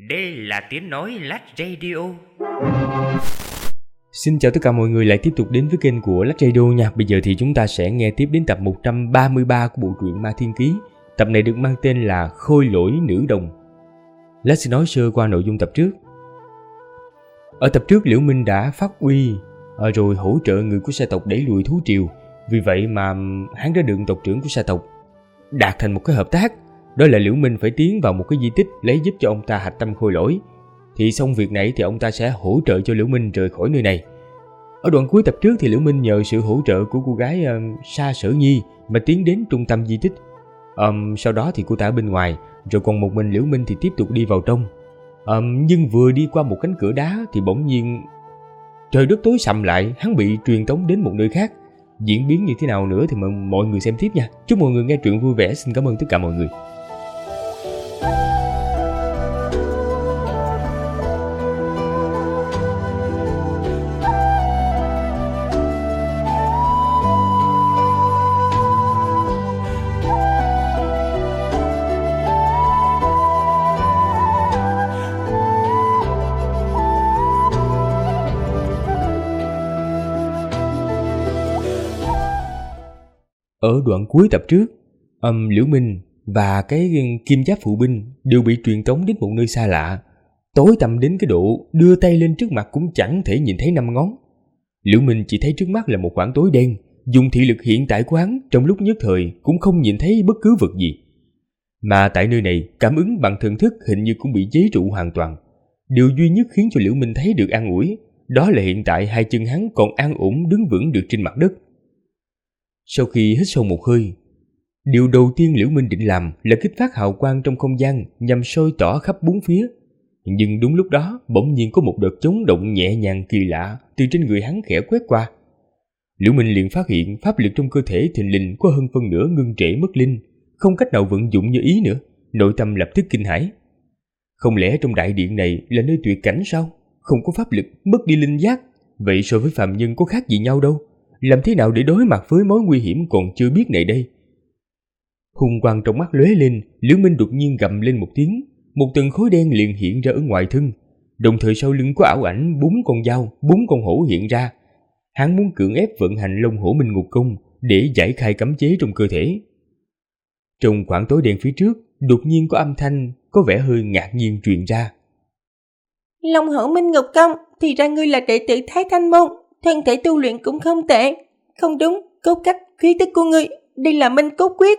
Đây là tiếng nói Lách Radio. Xin chào tất cả mọi người lại tiếp tục đến với kênh của Lách Radio nha. Bây giờ thì chúng ta sẽ nghe tiếp đến tập 133 của bộ truyện Ma Thiên Ký. Tập này được mang tên là Khôi Lỗi Nữ Đồng. Lách sẽ nói sơ qua nội dung tập trước. Ở tập trước, Liễu Minh đã phát uy rồi hỗ trợ người của sa tộc đẩy lùi thú triều. Vì vậy mà hắn đã được tộc trưởng của sa tộc đạt thành một cái hợp tác. Đó là Liễu Minh phải tiến vào một cái di tích lấy giúp cho ông ta hạch tâm khôi lỗi. Thì xong việc này thì ông ta sẽ hỗ trợ cho Liễu Minh rời khỏi nơi này. Ở đoạn cuối tập trước thì Liễu Minh nhờ sự hỗ trợ của cô gái Sa Sở Nhi mà tiến đến trung tâm di tích. Sau đó thì cô ta ở bên ngoài, rồi còn một mình Liễu Minh thì tiếp tục đi vào trong. Nhưng vừa đi qua một cánh cửa đá thì bỗng nhiên trời đất tối sầm lại, hắn bị truyền tống đến một nơi khác. Diễn biến như thế nào nữa thì mời mọi người xem tiếp nha. Chúc mọi người nghe truyện vui vẻ. Xin cảm ơn tất cả mọi người. Ở đoạn cuối tập trước, Liễu Minh và cái kim giáp phụ binh đều bị truyền tống đến một nơi xa lạ, tối tăm đến cái độ đưa tay lên trước mặt cũng chẳng thể nhìn thấy 5 ngón. Liễu Minh chỉ thấy trước mắt là một khoảng tối đen, dùng thị lực hiện tại của hắn trong lúc nhất thời cũng không nhìn thấy bất cứ vật gì. Mà tại nơi này, cảm ứng bằng thần thức hình như cũng bị chế trụ hoàn toàn. Điều duy nhất khiến cho Liễu Minh thấy được an ủi, đó là hiện tại hai chân hắn còn an ổn đứng vững được trên mặt đất. Sau khi hít sâu một hơi, điều đầu tiên Liễu Minh định làm là kích phát hào quang trong không gian nhằm soi tỏ khắp bốn phía. Nhưng đúng lúc đó, bỗng nhiên có một đợt chấn động nhẹ nhàng kỳ lạ từ trên người hắn khẽ quét qua. Liễu Minh liền phát hiện pháp lực trong cơ thể thình lình có hơn phân nửa ngưng trệ mất linh, không cách nào vận dụng như ý nữa. Nội tâm lập tức kinh hãi. Không lẽ trong đại điện này là nơi tuyệt cảnh sao? Không có pháp lực, mất đi linh giác, vậy so với phàm nhân có khác gì nhau đâu? Làm thế nào để đối mặt với mối nguy hiểm còn chưa biết này đây? Hung quang trong mắt lóe lên, Liễu Minh đột nhiên gầm lên một tiếng, một tầng khối đen liền hiện ra ở ngoài thân, đồng thời sau lưng có ảo ảnh 4 con dao, 4 con hổ hiện ra. Hắn muốn cưỡng ép vận hành Long Hổ Minh Ngục Công để giải khai cấm chế trong cơ thể. Trong khoảng tối đen phía trước, đột nhiên có âm thanh có vẻ hơi ngạc nhiên truyền ra. Long Hổ Minh Ngục Công, thì ra ngươi là đệ tử Thái Thanh Môn. Thân thể tu luyện cũng không tệ. Không đúng, cốt cách, khí tức của ngươi, đây là Minh Cốt Quyết.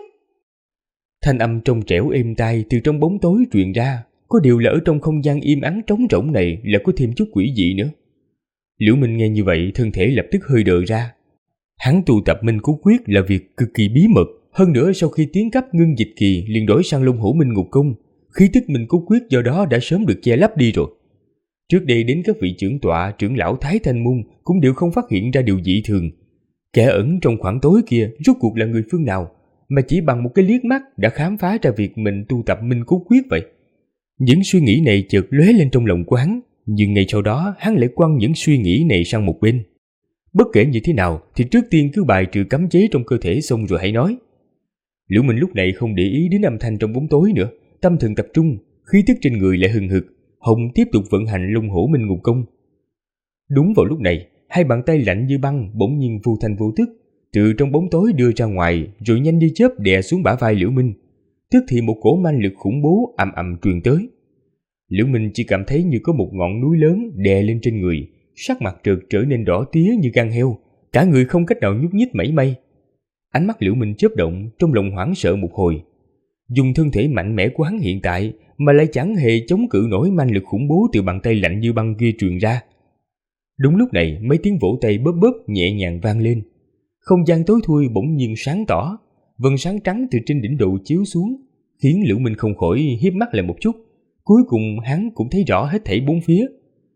Thanh âm trong trẻo êm tai từ trong bóng tối truyền ra. Có điều là ở trong không gian im ắng trống rỗng này là có thêm chút quỷ dị nữa. Liễu Minh nghe như vậy, thân thể lập tức hơi đờ ra. Hắn tu tập Minh Cốt Quyết là việc cực kỳ bí mật. Hơn nữa sau khi tiến cấp ngưng dịch kỳ liền đổi sang Long Hổ Minh Ngục Công, khí tức Minh Cốt Quyết do đó đã sớm được che lấp đi rồi. Trước đây đến các vị trưởng tọa, trưởng lão Thái Thanh Môn cũng đều không phát hiện ra điều dị thường. Kẻ ẩn trong khoảng tối kia rốt cuộc là người phương nào mà chỉ bằng một cái liếc mắt đã khám phá ra việc mình tu tập Minh Cốt Quyết vậy? Những suy nghĩ này chợt lóe lên trong lòng của hắn, nhưng ngay sau đó hắn lại quăng những suy nghĩ này sang một bên. Bất kể như thế nào thì trước tiên cứ bài trừ cấm chế trong cơ thể xong rồi hãy nói. Liễu Minh lúc này không để ý đến âm thanh trong bóng tối nữa, tâm thần tập trung, khí tức trên người lại hừng hực. Hồng tiếp tục vận hành Long Hổ Minh Ngục Công. Đúng vào lúc này, hai bàn tay lạnh như băng bỗng nhiên vô thành vô tức từ trong bóng tối đưa ra ngoài, rồi nhanh như chớp đè xuống bả vai Liễu Minh. Tức thì một cỗ manh lực khủng bố ầm ầm truyền tới. Liễu Minh chỉ cảm thấy như có một ngọn núi lớn đè lên trên người, sắc mặt chợt trở nên đỏ tía như gan heo, cả người không cách nào nhúc nhích mảy may. Ánh mắt Liễu Minh chớp động, trong lòng hoảng sợ một hồi. Dùng thân thể mạnh mẽ của hắn hiện tại mà lại chẳng hề chống cự nổi manh lực khủng bố từ bàn tay lạnh như băng kia truyền ra. Đúng lúc này, mấy tiếng vỗ tay bóp bóp nhẹ nhàng vang lên. Không gian tối thui bỗng nhiên sáng tỏ, vầng sáng trắng từ trên đỉnh đầu chiếu xuống, khiến Liễu Minh không khỏi híp mắt lại một chút. Cuối cùng hắn cũng thấy rõ hết thảy bốn phía.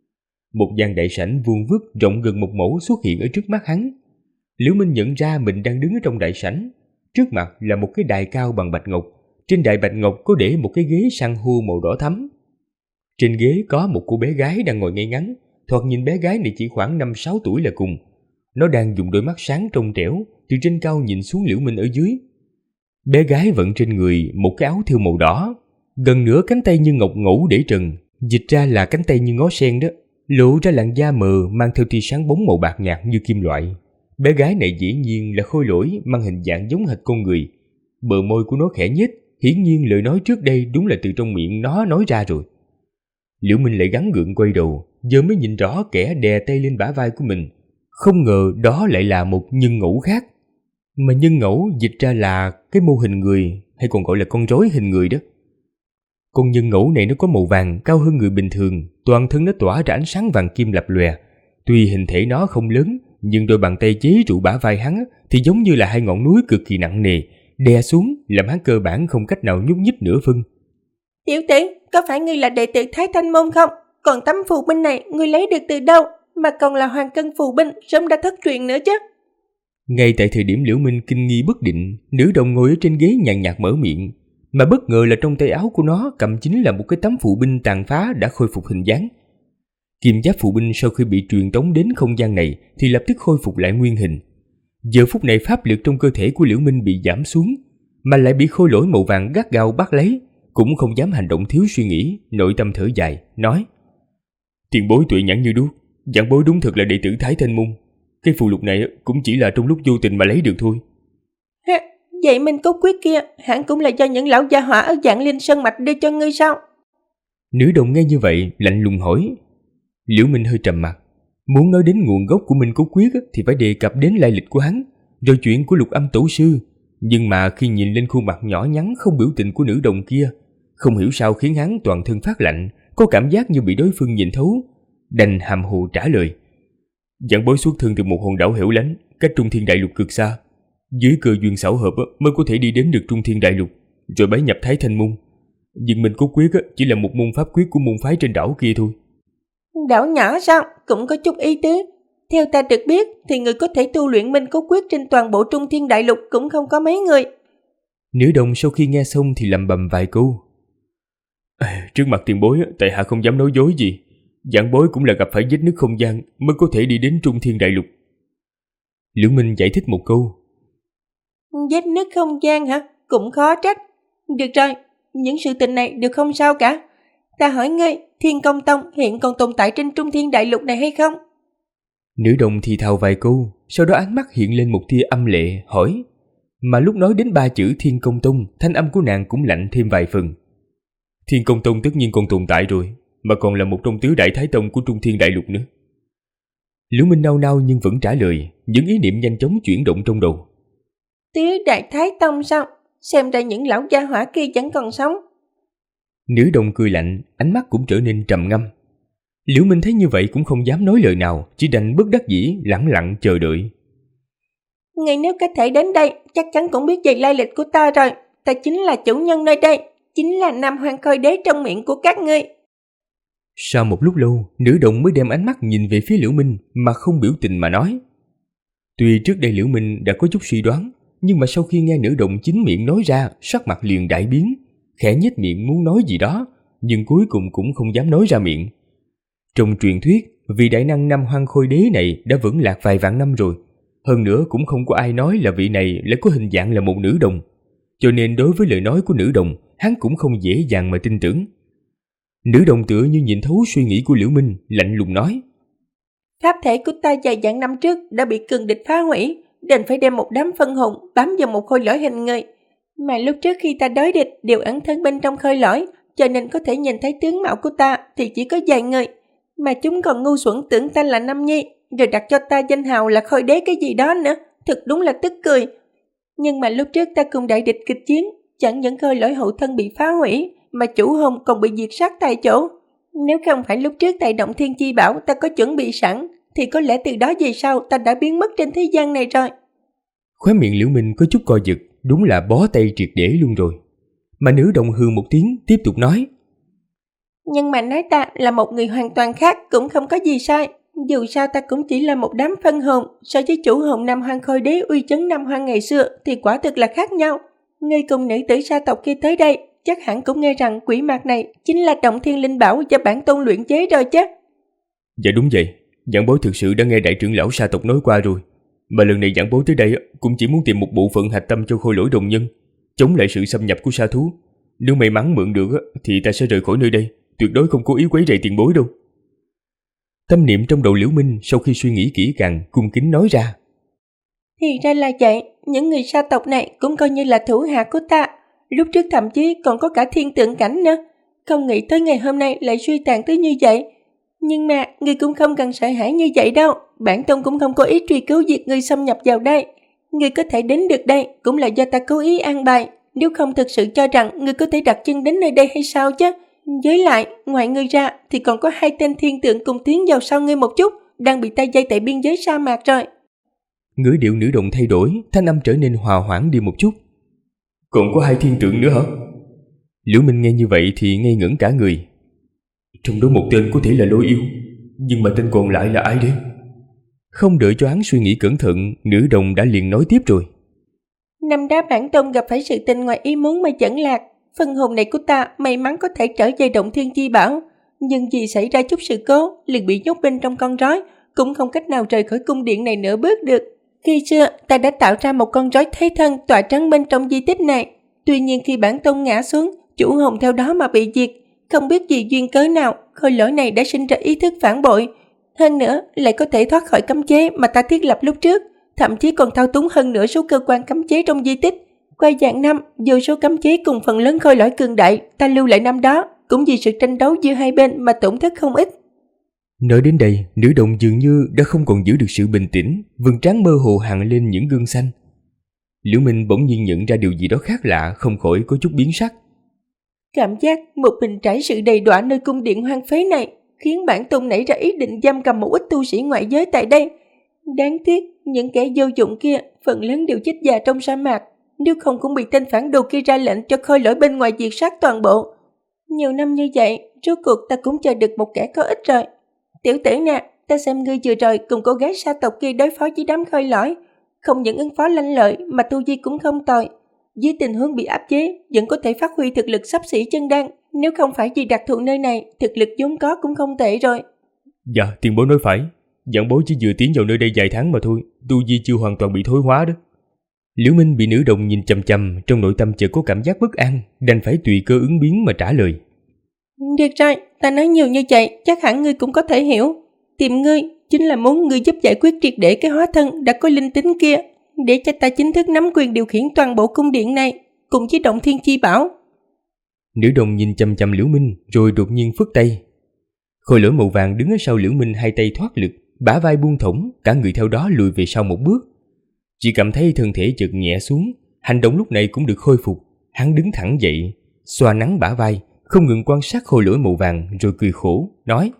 Một gian đại sảnh vuông vức rộng gần một mẫu xuất hiện ở trước mắt hắn. Liễu Minh nhận ra mình đang đứng ở trong đại sảnh. Trước mặt là một cái đài cao bằng bạch ngọc. Trên đài bạch ngọc có để một cái ghế san hô màu đỏ thắm. Trên ghế có một cô bé gái đang ngồi ngay ngắn. Thoạt nhìn bé gái này chỉ khoảng 5-6 tuổi là cùng. Nó đang dùng đôi mắt sáng trong trẻo từ trên cao nhìn xuống Liễu Minh ở dưới. Bé gái vận trên người một cái áo thêu màu đỏ, gần nửa cánh tay như ngọc ngũ để trần, Dịch ra là cánh tay như ngó sen đó, lộ ra làn da mờ mang theo tia sáng bóng màu bạc nhạt như kim loại. Bé gái này dĩ nhiên là khôi lỗi mang hình dạng giống hệt con người. Bờ môi của nó khẽ nhếch, hiển nhiên lời nói trước đây đúng là từ trong miệng nó nói ra rồi. Liễu Minh lại gắng gượng quay đầu, giờ mới nhìn rõ kẻ đè tay lên bả vai của mình. Không ngờ đó lại là một nhân ngẫu khác. Mà nhân ngẫu dịch ra là cái mô hình người, hay còn gọi là con rối hình người đó. Con nhân ngẫu này nó có màu vàng, cao hơn người bình thường, toàn thân nó tỏa ra ánh sáng vàng kim lập lòe. Tuy hình thể nó không lớn, nhưng đôi bàn tay chế trụ bả vai hắn thì giống như là hai ngọn núi cực kỳ nặng nề, đè xuống làm hắn cơ bản không cách nào nhúc nhích nửa phân. Tiểu tỷ, có phải ngươi là đệ tử Thái Thanh Môn không? Còn tấm phù binh này ngươi lấy được từ đâu? Mà còn là hoàng cân phù binh, sớm đã thất truyền nữa chứ. Ngay tại thời điểm Liễu Minh kinh nghi bất định, nữ đồng ngồi ở trên ghế nhàn nhạt mở miệng, mà bất ngờ là trong tay áo của nó cầm chính là một cái tấm phù binh tàn phá đã khôi phục hình dáng. Kim giáp phù binh sau khi bị truyền tống đến không gian này thì lập tức khôi phục lại nguyên hình. Giờ phút này pháp lực trong cơ thể của Liễu Minh bị giảm xuống, mà lại bị khôi lỗi màu vàng gắt gao bắt lấy, cũng không dám hành động thiếu suy nghĩ, nội tâm thở dài, nói: Tiền bối tuệ nhãn như đuốc, giảng bối đúng thật là đệ tử Thái Thanh Môn. Cái phù lục này cũng chỉ là trong lúc vô tình mà lấy được thôi. Vậy Minh Cốt Quyết kia hẳn cũng là do những lão gia hỏa ở Dạng Linh Sơn Mạch đưa cho ngươi sao? Nữ đồng nghe như vậy lạnh lùng hỏi. Liễu Minh hơi trầm mặt. Muốn nói đến nguồn gốc của Minh Cốt Quyết thì phải đề cập đến lai lịch của hắn, rồi chuyện của Lục Âm Tổ Sư. Nhưng mà khi nhìn lên khuôn mặt nhỏ nhắn không biểu tình của nữ đồng kia, không hiểu sao khiến hắn toàn thân phát lạnh, có cảm giác như bị đối phương nhìn thấu, đành hàm hồ trả lời: Giảng bối xuất thân từ một hòn đảo hẻo lánh, cách Trung Thiên Đại Lục cực xa. Dưới cơ duyên xảo hợp mới có thể đi đến được Trung Thiên Đại Lục, rồi bái nhập Thái Thanh Môn. Nhưng Minh Cốt Quyết chỉ là một môn pháp quyết của môn phái trên đảo kia thôi. Đảo nhỏ sao? Cũng có chút ý tứ. Theo ta được biết thì người có thể tu luyện Minh Cốt Quyết trên toàn bộ Trung Thiên Đại Lục cũng không có mấy người. Nữ đồng sau khi nghe xong thì lẩm bẩm vài câu. Trước mặt tiền bối, tại hạ không dám nói dối gì. Giảng bối cũng là gặp phải vết nứt không gian mới có thể đi đến Trung Thiên Đại Lục. Liễu Minh giải thích một câu. Vết nứt không gian hả? Cũng khó trách. Được rồi, những sự tình này đều không sao cả. Ta hỏi ngươi, Thiên Công Tông hiện còn tồn tại trên Trung Thiên Đại Lục này hay không? Nữ đồng thì thào vài câu, sau đó ánh mắt hiện lên một tia âm lệ, hỏi. Mà lúc nói đến 3 chữ Thiên Công Tông, thanh âm của nàng cũng lạnh thêm vài phần. Thiên Công Tông tất nhiên còn tồn tại rồi, mà còn là một trong tứ đại thái tông của Trung Thiên Đại Lục nữa. Liễu Minh nao nao nhưng vẫn trả lời, những ý niệm nhanh chóng chuyển động trong đầu. Tứ đại thái tông sao? Xem ra những lão gia hỏa kia vẫn còn sống. Nữ đồng cười lạnh, ánh mắt cũng trở nên trầm ngâm. Liễu Minh thấy như vậy cũng không dám nói lời nào, chỉ đành bất đắc dĩ lẳng lặng chờ đợi. Ngươi nếu có thể đến đây, chắc chắn cũng biết về lai lịch của ta rồi. Ta chính là chủ nhân nơi đây, chính là Nam Hoang Khôi Đế trong miệng của các ngươi. Sau một lúc lâu, nữ đồng mới đem ánh mắt nhìn về phía Liễu Minh mà không biểu tình mà nói. Tuy trước đây Liễu Minh đã có chút suy đoán, nhưng mà sau khi nghe nữ đồng chính miệng nói ra, sắc mặt liền đại biến, khẽ nhếch miệng muốn nói gì đó, nhưng cuối cùng cũng không dám nói ra miệng. Trong truyền thuyết, vị đại năng Nam Hoang Khôi Đế này đã vẫn lạc vài vạn năm rồi. Hơn nữa cũng không có ai nói là vị này lại có hình dạng là một nữ đồng. Cho nên đối với lời nói của nữ đồng, hắn cũng không dễ dàng mà tin tưởng. Nữ đồng tựa như nhìn thấu suy nghĩ của Liễu Minh, lạnh lùng nói. Pháp thể của ta vài vạn năm trước đã bị cường địch phá hủy, đành phải đem một đám phân hồn bám vào một khôi lỗi hình người. Mà lúc trước khi ta đối địch đều ẩn thân bên trong khôi lỗi, cho nên có thể nhìn thấy tướng mạo của ta thì chỉ có vài người. Mà chúng còn ngu xuẩn tưởng ta là Nam Nhi, rồi đặt cho ta danh hào là Khôi Đế cái gì đó nữa, thực đúng là tức cười. Nhưng mà lúc trước ta cùng đại địch kịch chiến, chẳng những khôi lỗi hậu thân bị phá hủy, mà chủ hồn còn bị diệt sát tại chỗ. Nếu không phải lúc trước tại Động Thiên Chi Bảo ta có chuẩn bị sẵn, thì có lẽ từ đó về sau ta đã biến mất trên thế gian này rồi. Khóe miệng Liễu Minh có chút co giật, đúng là bó tay triệt để luôn rồi. Mà nữ đồng hừ một tiếng, tiếp tục nói. Nhưng mà nói ta là một người hoàn toàn khác cũng không có gì sai. Dù sao ta cũng chỉ là một đám phân hồn, so với chủ hồn Nam Hoang Khôi Đế uy chấn Nam Hoang ngày xưa thì quả thực là khác nhau. Ngươi cùng nữ tử sa tộc kia tới đây, chắc hẳn cũng nghe rằng quỷ mạc này chính là Động Thiên Linh Bảo do bản tôn luyện chế rồi chứ. Dạ đúng vậy, giảng bối thực sự đã nghe đại trưởng lão sa tộc nói qua rồi. Mà lần này giảng bối tới đây cũng chỉ muốn tìm một bộ phận hạch tâm cho khôi lỗi đồng nhân, chống lại sự xâm nhập của sa thú. Nếu may mắn mượn được thì ta sẽ rời khỏi nơi đây, tuyệt đối không cố ý quấy rầy tiền bối đâu. Tâm niệm trong đầu Liễu Minh sau khi suy nghĩ kỹ càng, cung kính nói ra. Thì ra là vậy, những người sa tộc này cũng coi như là thủ hạ của ta. Lúc trước thậm chí còn có cả thiên tượng cảnh nữa. Không nghĩ tới ngày hôm nay lại suy tàn tới như vậy. Nhưng mà người cũng không cần sợ hãi như vậy đâu. Bản tông cũng không có ý truy cứu việc người xâm nhập vào đây. Người có thể đến được đây cũng là do ta cố ý an bài. Nếu không thực sự cho rằng người có thể đặt chân đến nơi đây hay sao chứ. Với lại, ngoài ngươi ra thì còn có 2 tên thiên tượng cùng tiến vào sau ngươi một chút, đang bị ta dây tại biên giới sa mạc rồi. Ngữ điệu nữ đồng thay đổi, thanh âm trở nên hòa hoãn đi một chút. Còn có 2 thiên tượng nữa hả? Liễu Minh nghe như vậy thì ngây ngẩn cả người. Trong đó một tên có thể là Lôi Yêu, nhưng mà tên còn lại là ai đấy? Không đợi cho hắn suy nghĩ cẩn thận, nữ đồng đã liền nói tiếp rồi. Năm đó bản tông gặp phải sự tình ngoài ý muốn mà dẫn lạc. Phần hồn này của ta may mắn có thể trở về Động Thiên Chi Bảo, nhưng vì xảy ra chút sự cố liền bị nhốt bên trong con rối, cũng không cách nào rời khỏi cung điện này nửa bước được. Khi xưa ta đã tạo ra một con rối thế thân tọa trấn bên trong di tích này. Tuy nhiên khi bản tông ngã xuống, chủ hồn theo đó mà bị diệt. Không biết vì duyên cớ nào, khôi lỗi này đã sinh ra ý thức phản bội. Hơn nữa lại có thể thoát khỏi cấm chế mà ta thiết lập lúc trước, thậm chí còn thao túng hơn nửa số cơ quan cấm chế trong di tích. Qua dạng năm, vô số cấm chế cùng phần lớn khôi lỗi cường đại ta lưu lại năm đó, cũng vì sự tranh đấu giữa hai bên mà tổn thất không ít. Nói đến đây, nữ đồng dường như đã không còn giữ được sự bình tĩnh, vầng trán mơ hồ hằn lên những gương xanh. Liễu Minh bỗng nhiên nhận ra điều gì đó khác lạ, không khỏi có chút biến sắc. Cảm giác một mình trải sự đầy đọa nơi cung điện hoang phế này khiến bản tông nảy ra ý định giam cầm một ít tu sĩ ngoại giới tại đây. Đáng tiếc, những kẻ vô dụng kia phần lớn đều chết già trong sa mạc, nếu không cũng bị tên phản đồ kia ra lệnh cho khôi lỗi bên ngoài diệt sát toàn bộ. Nhiều năm như vậy, rốt cuộc ta cũng chờ được một kẻ có ích rồi. Tiểu tử nè, ta xem ngươi vừa rồi cùng cô gái sa tộc kia đối phó với đám khôi lỗi, không những ứng phó lanh lợi mà tu vi cũng không tồi. Dưới tình huống bị áp chế, vẫn có thể phát huy thực lực xấp xỉ chân đan. Nếu không phải vì đặc thù nơi này, thực lực vốn có cũng không tệ rồi. Dạ, tiền bối nói phải. Giảng bối chỉ vừa tiến vào nơi đây vài tháng mà thôi, tu vi chưa hoàn toàn bị thối hóa đó. Liễu Minh bị nữ đồng nhìn chằm chằm, trong nội tâm chợt có cảm giác bất an, đành phải tùy cơ ứng biến mà trả lời. Được rồi, ta nói nhiều như vậy, chắc hẳn ngươi cũng có thể hiểu. Tìm ngươi chính là muốn ngươi giúp giải quyết triệt để cái hóa thân đã có linh tính kia, để cho ta chính thức nắm quyền điều khiển toàn bộ cung điện này, cùng với Động Thiên Chi Bảo. Nữ đồng nhìn chằm chằm Liễu Minh, rồi đột nhiên phất tay. Khôi lỗi màu vàng đứng ở sau Liễu Minh, hai tay thoát lực, bả vai buông thõng, cả người theo đó lùi về sau một bước. Chỉ cảm thấy thân thể chợt nhẹ xuống, hành động lúc này cũng được khôi phục. Hắn đứng thẳng dậy, xoa nắng bả vai, không ngừng quan sát khôi lỗi màu vàng, rồi cười khổ, nói: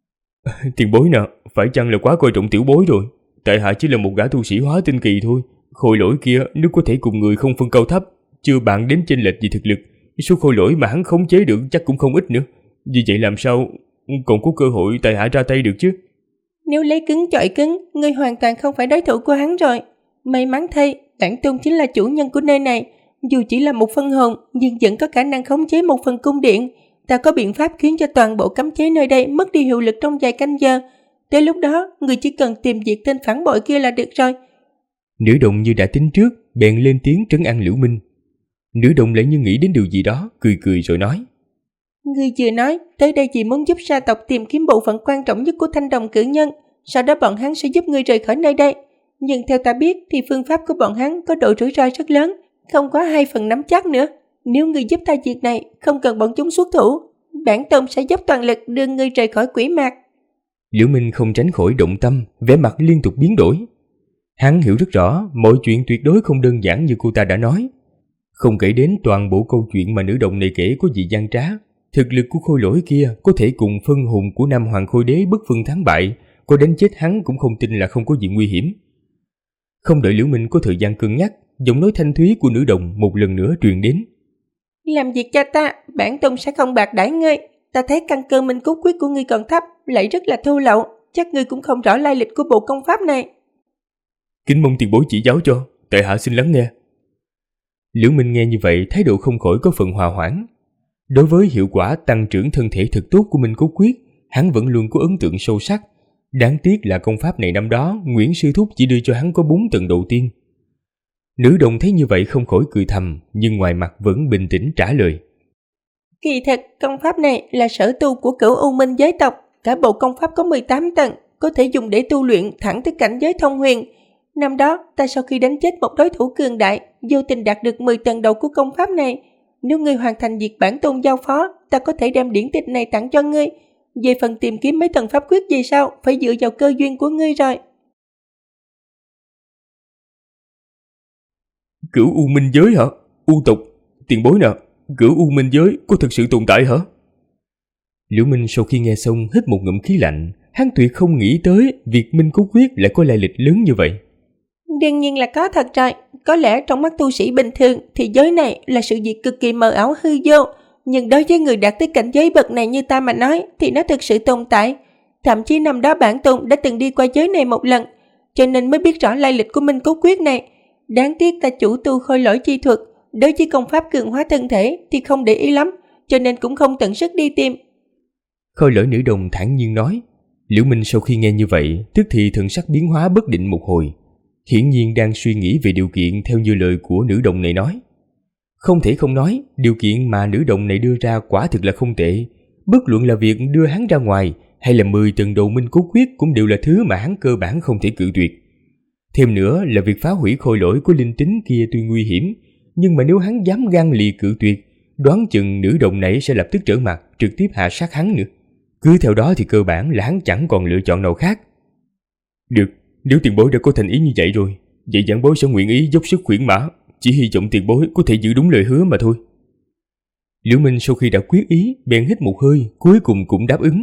Tiền bối nè, phải chăng là quá coi trọng tiểu bối rồi? Tại hạ chỉ là một gã tu sĩ hóa tinh kỳ thôi. Khôi lỗi kia nếu có thể cùng người không phân cao thấp, chưa bạn đến chênh lệch về thực lực, số khôi lỗi mà hắn khống chế được chắc cũng không ít nữa. Vì vậy làm sao còn có cơ hội tại hạ ra tay được chứ? Nếu lấy cứng chọi cứng, ngươi hoàn toàn không phải đối thủ của hắn rồi. May mắn thay, bản tôn chính là chủ nhân của nơi này. Dù chỉ là một phân hồn, nhưng vẫn có khả năng khống chế một phần cung điện. Ta có biện pháp khiến cho toàn bộ cấm chế nơi đây mất đi hiệu lực trong vài canh giờ. Tới lúc đó, người chỉ cần tìm diệt tên phản bội kia là được rồi. Nữ đồng như đã tính trước, bèn lên tiếng trấn an Liễu Minh. Nữ đồng lại như nghĩ đến điều gì đó, cười cười rồi nói: Ngươi vừa nói, tới đây chỉ muốn giúp sa tộc tìm kiếm bộ phận quan trọng nhất của Thanh Đồng cử nhân, sau đó bọn hắn sẽ giúp ngươi rời khỏi nơi đây. Nhưng theo ta biết thì phương pháp của bọn hắn có độ rủi ro rất lớn, không có 2 phần nắm chắc nữa. Nếu ngươi giúp ta việc này, không cần bọn chúng xuất thủ, bản tôn sẽ dốc toàn lực đưa ngươi rời khỏi quỷ mạc. Liễu Minh không tránh khỏi động tâm, vẻ mặt liên tục biến đổi. Hắn hiểu rất rõ mọi chuyện tuyệt đối không đơn giản như cô ta đã nói. Không kể đến toàn bộ câu chuyện mà nữ đồng này kể có gì gian trá, thực lực của khôi lỗi kia có thể cùng phân hồn của Nam Hoàng Khôi Đế bất phân thắng bại, có đánh chết hắn cũng không tin là không có gì nguy hiểm. Không đợi Liễu Minh có thời gian cân nhắc, giọng nói thanh thúy của nữ đồng một lần nữa truyền đến: Làm việc cho ta, bản tôn sẽ không bạc đãi ngươi. Ta thấy căn cơ minh cốt quyết của ngươi còn thấp, lại rất là thô lậu, chắc ngươi cũng không rõ lai lịch của bộ công pháp này. Kính mong tiền bối chỉ giáo cho, tại hạ xin lắng nghe. Liễu Minh nghe như vậy, thái độ không khỏi có phần hòa hoãn. Đối với hiệu quả tăng trưởng thân thể thực tốt của Minh Cốt Quyết, hắn vẫn luôn có ấn tượng sâu sắc. Đáng tiếc là công pháp này năm đó Nguyễn Sư Thúc chỉ đưa cho hắn có 4 tầng đầu tiên. Nữ đồng thấy như vậy không khỏi cười thầm, nhưng ngoài mặt vẫn bình tĩnh trả lời: Kỳ thật, công pháp này là sở tu của Cửu U Minh giới tộc. Cả bộ công pháp có 18 tầng, có thể dùng để tu luyện thẳng tới cảnh giới thông huyền. Năm đó, ta sau khi đánh chết một đối thủ cường đại, vô tình đạt được 10 tầng đầu của công pháp này. Nếu ngươi hoàn thành việc bản tôn giao phó, ta có thể đem điển tịch này tặng cho ngươi. Về phần tìm kiếm mấy tầng pháp quyết gì sao, phải dựa vào cơ duyên của ngươi rồi. Cửu U Minh giới hả? U tộc, tiền bối nè, Cửu U Minh giới có thực sự tồn tại hả? Liễu Minh sau khi nghe xong hít một ngụm khí lạnh, hắn tuyệt không nghĩ tới việc Minh Cốt Quyết lại có lai lịch lớn như vậy. Đương nhiên là có thật rồi. Có lẽ trong mắt tu sĩ bình thường thì giới này là sự việc cực kỳ mờ ảo hư vô, nhưng đối với người đạt tới cảnh giới bậc này như ta mà nói thì nó thực sự tồn tại. Thậm chí năm đó bản tôn đã từng đi qua giới này một lần, cho nên mới biết rõ lai lịch của Minh Cốt Quyết này. Đáng tiếc ta chủ tu khôi lỗi chi thuật, đối với công pháp cường hóa thân thể thì không để ý lắm, cho nên cũng không tận sức đi tìm. Khôi lỗi nữ đồng thản nhiên nói. Liễu Minh sau khi nghe như vậy, tức thì thần sắc biến hóa bất định một hồi, hiển nhiên đang suy nghĩ về điều kiện theo như lời của nữ đồng này nói. Không thể không nói, điều kiện mà nữ đồng này đưa ra quả thực là không tệ. Bất luận là việc đưa hắn ra ngoài hay là 10 tầng đầu Minh Cốt Quyết cũng đều là thứ mà hắn cơ bản không thể cự tuyệt. Thêm nữa là việc phá hủy khôi lỗi của linh tính kia tuy nguy hiểm, nhưng mà nếu hắn dám gan lì cự tuyệt, đoán chừng nữ đồng này sẽ lập tức trở mặt, trực tiếp hạ sát hắn nữa. Cứ theo đó thì cơ bản là hắn chẳng còn lựa chọn nào khác. Được, nếu tiền bối đã có thành ý như vậy rồi, vậy giảng bối sẽ nguyện ý dốc sức khuyển mã, chỉ hy vọng tiền bối có thể giữ đúng lời hứa mà thôi. Liễu Minh sau khi đã quyết ý, bèn hít một hơi, cuối cùng cũng đáp ứng.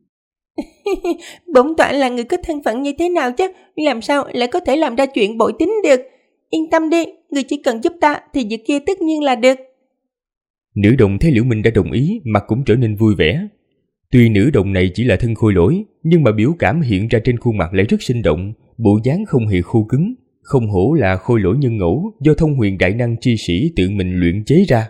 Bổn tọa là người có thân phận như thế nào chứ, làm sao lại có thể làm ra chuyện bội tín được. Yên tâm đi, người chỉ cần giúp ta thì việc kia tất nhiên là được. Nữ đồng thấy Liễu Minh đã đồng ý, mặt cũng trở nên vui vẻ. Tuy nữ đồng này chỉ là thân khôi lỗi, nhưng mà biểu cảm hiện ra trên khuôn mặt lại rất sinh động, bộ dáng không hề khô cứng, không hổ là khôi lỗi nhân ngẫu do thông huyền đại năng chi sĩ tự mình luyện chế ra.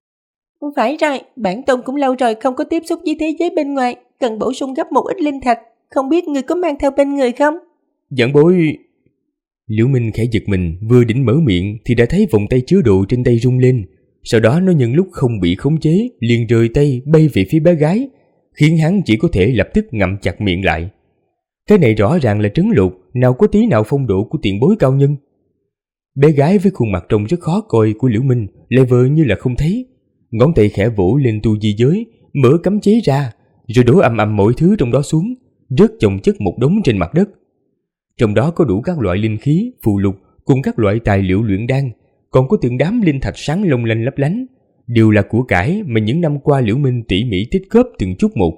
Phải rồi, bản tôn cũng lâu rồi không có tiếp xúc với thế giới bên ngoài, cần bổ sung gấp một ít linh thạch, không biết người có mang theo bên người không? Giảng bối... Liễu Minh khẽ giật mình, vừa định mở miệng thì đã thấy vòng tay chứa đồ trên tay rung lên, sau đó nó nhân lúc không bị khống chế liền rời tay bay về phía bé gái, khiến hắn chỉ có thể lập tức ngậm chặt miệng lại. Cái này rõ ràng là trấn lột, nào có tí nào phong độ của tiền bối cao nhân. Bé gái với khuôn mặt trông rất khó coi của Liễu Minh lại vờ như là không thấy, ngón tay khẽ vỗ lên tu di giới, mở cấm chế ra, rồi đổ ầm ầm mọi thứ trong đó xuống, rớt chồng chất một đống trên mặt đất. Trong đó có đủ các loại linh khí, phù lục cùng các loại tài liệu luyện đan, còn có từng đám linh thạch sáng long lanh lấp lánh, đều là của cải mà những năm qua Liễu Minh tỉ mỉ tích góp từng chút một.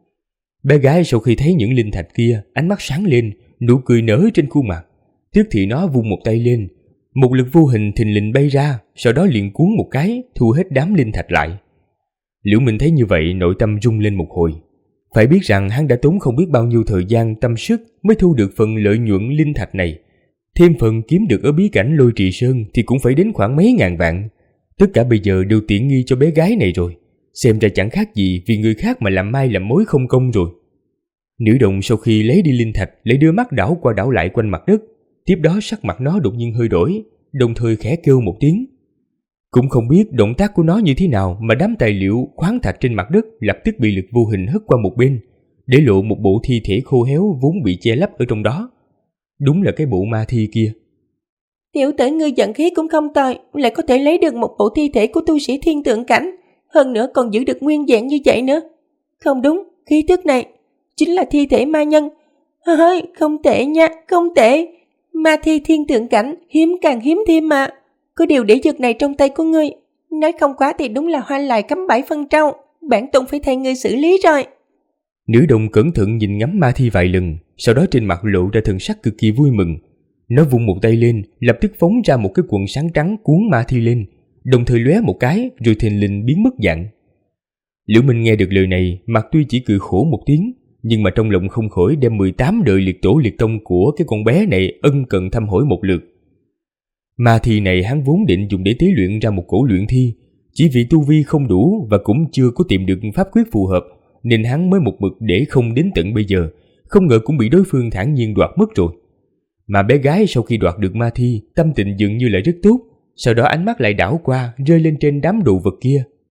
Bé gái sau khi thấy những linh thạch kia, ánh mắt sáng lên, nụ cười nở trên khuôn mặt. Tức thì nó vung một tay lên, một lực vô hình thình lình bay ra, sau đó liền cuốn một cái, thu hết đám linh thạch lại. Liễu Minh thấy như vậy, nội tâm rung lên một hồi. Phải biết rằng hắn đã tốn không biết bao nhiêu thời gian tâm sức mới thu được phần lợi nhuận linh thạch này. Thêm phần kiếm được ở bí cảnh Lôi Trì Sơn thì cũng phải đến khoảng mấy ngàn vạn. Tất cả bây giờ đều tiện nghi cho bé gái này rồi. Xem ra chẳng khác gì vì người khác mà làm mai làm mối không công rồi. Nữ đồng sau khi lấy đi linh thạch lại đưa mắt đảo qua đảo lại quanh mặt đất. Tiếp đó sắc mặt nó đột nhiên hơi đổi, đồng thời khẽ kêu một tiếng. Cũng không biết động tác của nó như thế nào mà đám tài liệu khoáng thạch trên mặt đất lập tức bị lực vô hình hất qua một bên, để lộ một bộ thi thể khô héo vốn bị che lấp ở trong đó. Đúng là cái bộ ma thi kia. Tiểu tử ngươi giận khí cũng không tồi, lại có thể lấy được một bộ thi thể của tu sĩ thiên tượng cảnh, hơn nữa còn giữ được nguyên vẹn như vậy nữa. Không đúng, khí tức này chính là thi thể ma nhân. Hơi, không tệ nha, không tệ. Ma thi thiên tượng cảnh hiếm càng hiếm thêm mà. Có điều để vật này trong tay của ngươi, nói không quá thì đúng là hoa lại cắm bãi phân trâu, bản tôn phải thay ngươi xử lý rồi. Nữ đồng cẩn thận nhìn ngắm ma thi vài lần, sau đó trên mặt lộ ra thần sắc cực kỳ vui mừng. Nó vung một tay lên, lập tức phóng ra một cái quần sáng trắng cuốn ma thi lên, đồng thời lóe một cái rồi thình lình biến mất dạng. Liễu Minh nghe được lời này, mặt tuy chỉ cười khổ một tiếng, nhưng mà trong lòng không khỏi đem 18 đời liệt tổ liệt tông của cái con bé này ân cần thăm hỏi một lượt. Ma thi này hắn vốn định dùng để tế luyện ra một cổ luyện thi, chỉ vì tu vi không đủ và cũng chưa có tìm được pháp quyết phù hợp, nên hắn mới một mực để không đến tận bây giờ, không ngờ cũng bị đối phương thản nhiên đoạt mất rồi. Mà bé gái sau khi đoạt được ma thi, tâm tình dường như là rất tốt, sau đó ánh mắt lại đảo qua, rơi lên trên đám đồ vật kia.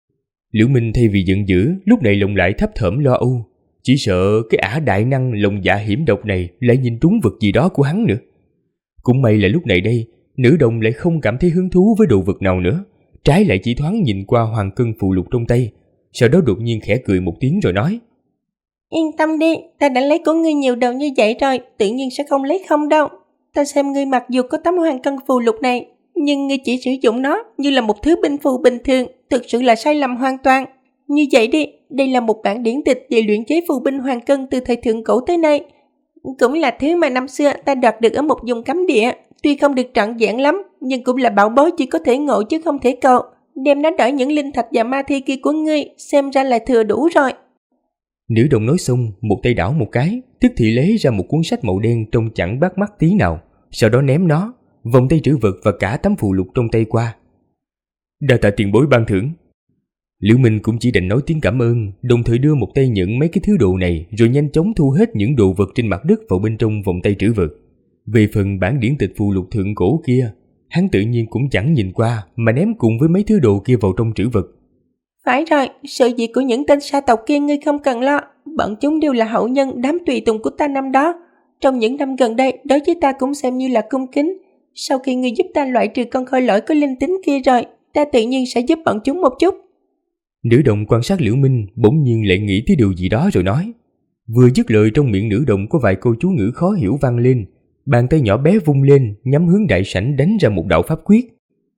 Liễu Minh thay vì giận dữ, lúc này lòng lại thấp thỏm lo âu, chỉ sợ cái ả đại năng lòng dạ hiểm độc này lại nhìn trúng vật gì đó của hắn nữa. Cũng may là lúc này đây, nữ đồng lại không cảm thấy hứng thú với đồ vật nào nữa, trái lại chỉ thoáng nhìn qua hoàng cân phụ lục trong tay, sau đó đột nhiên khẽ cười một tiếng rồi nói: Yên tâm đi, ta đã lấy của ngươi nhiều đồ như vậy rồi, tự nhiên sẽ không lấy không đâu. Ta xem ngươi mặc dù có tấm hoàng cân phù lục này, nhưng ngươi chỉ sử dụng nó như là một thứ binh phù bình thường, thực sự là sai lầm hoàn toàn. Như vậy đi, đây là một bản điển tịch về luyện chế phù binh hoàng cân từ thời thượng cổ tới nay. Cũng là thứ mà năm xưa ta đoạt được ở một vùng cấm địa, tuy không được trọn vẹn lắm, nhưng cũng là bảo bối chỉ có thể ngộ chứ không thể cầu. Đem nó đổi những linh thạch và ma thi kia của ngươi, xem ra là thừa đủ rồi. Nữ đồng nói xong, một tay đảo một cái, tức thì lấy ra một cuốn sách màu đen trông chẳng bắt mắt tí nào, sau đó ném nó, vòng tay trữ vật và cả tấm phù lục trong tay qua. Đa tạ tiền bối ban thưởng. Liễu Minh cũng chỉ đành nói tiếng cảm ơn, đồng thời đưa một tay nhận mấy cái thứ đồ này, rồi nhanh chóng thu hết những đồ vật trên mặt đất vào bên trong vòng tay trữ vật. Về phần bản điển tịch phù lục thượng cổ kia, hắn tự nhiên cũng chẳng nhìn qua mà ném cùng với mấy thứ đồ kia vào trong trữ vật. Phải rồi, sự việc của những tên sa tộc kia ngươi không cần lo, bọn chúng đều là hậu nhân đám tùy tùng của ta năm đó. Trong những năm gần đây, đối với ta cũng xem như là cung kính. Sau khi ngươi giúp ta loại trừ con khôi lỗi có linh tính kia rồi, ta tự nhiên sẽ giúp bọn chúng một chút. Nữ đồng quan sát Liễu Minh, bỗng nhiên lại nghĩ tới điều gì đó rồi nói. Vừa dứt lời, trong miệng nữ đồng có vài câu chú ngữ khó hiểu vang lên, bàn tay nhỏ bé vung lên, nhắm hướng đại sảnh đánh ra một đạo pháp quyết.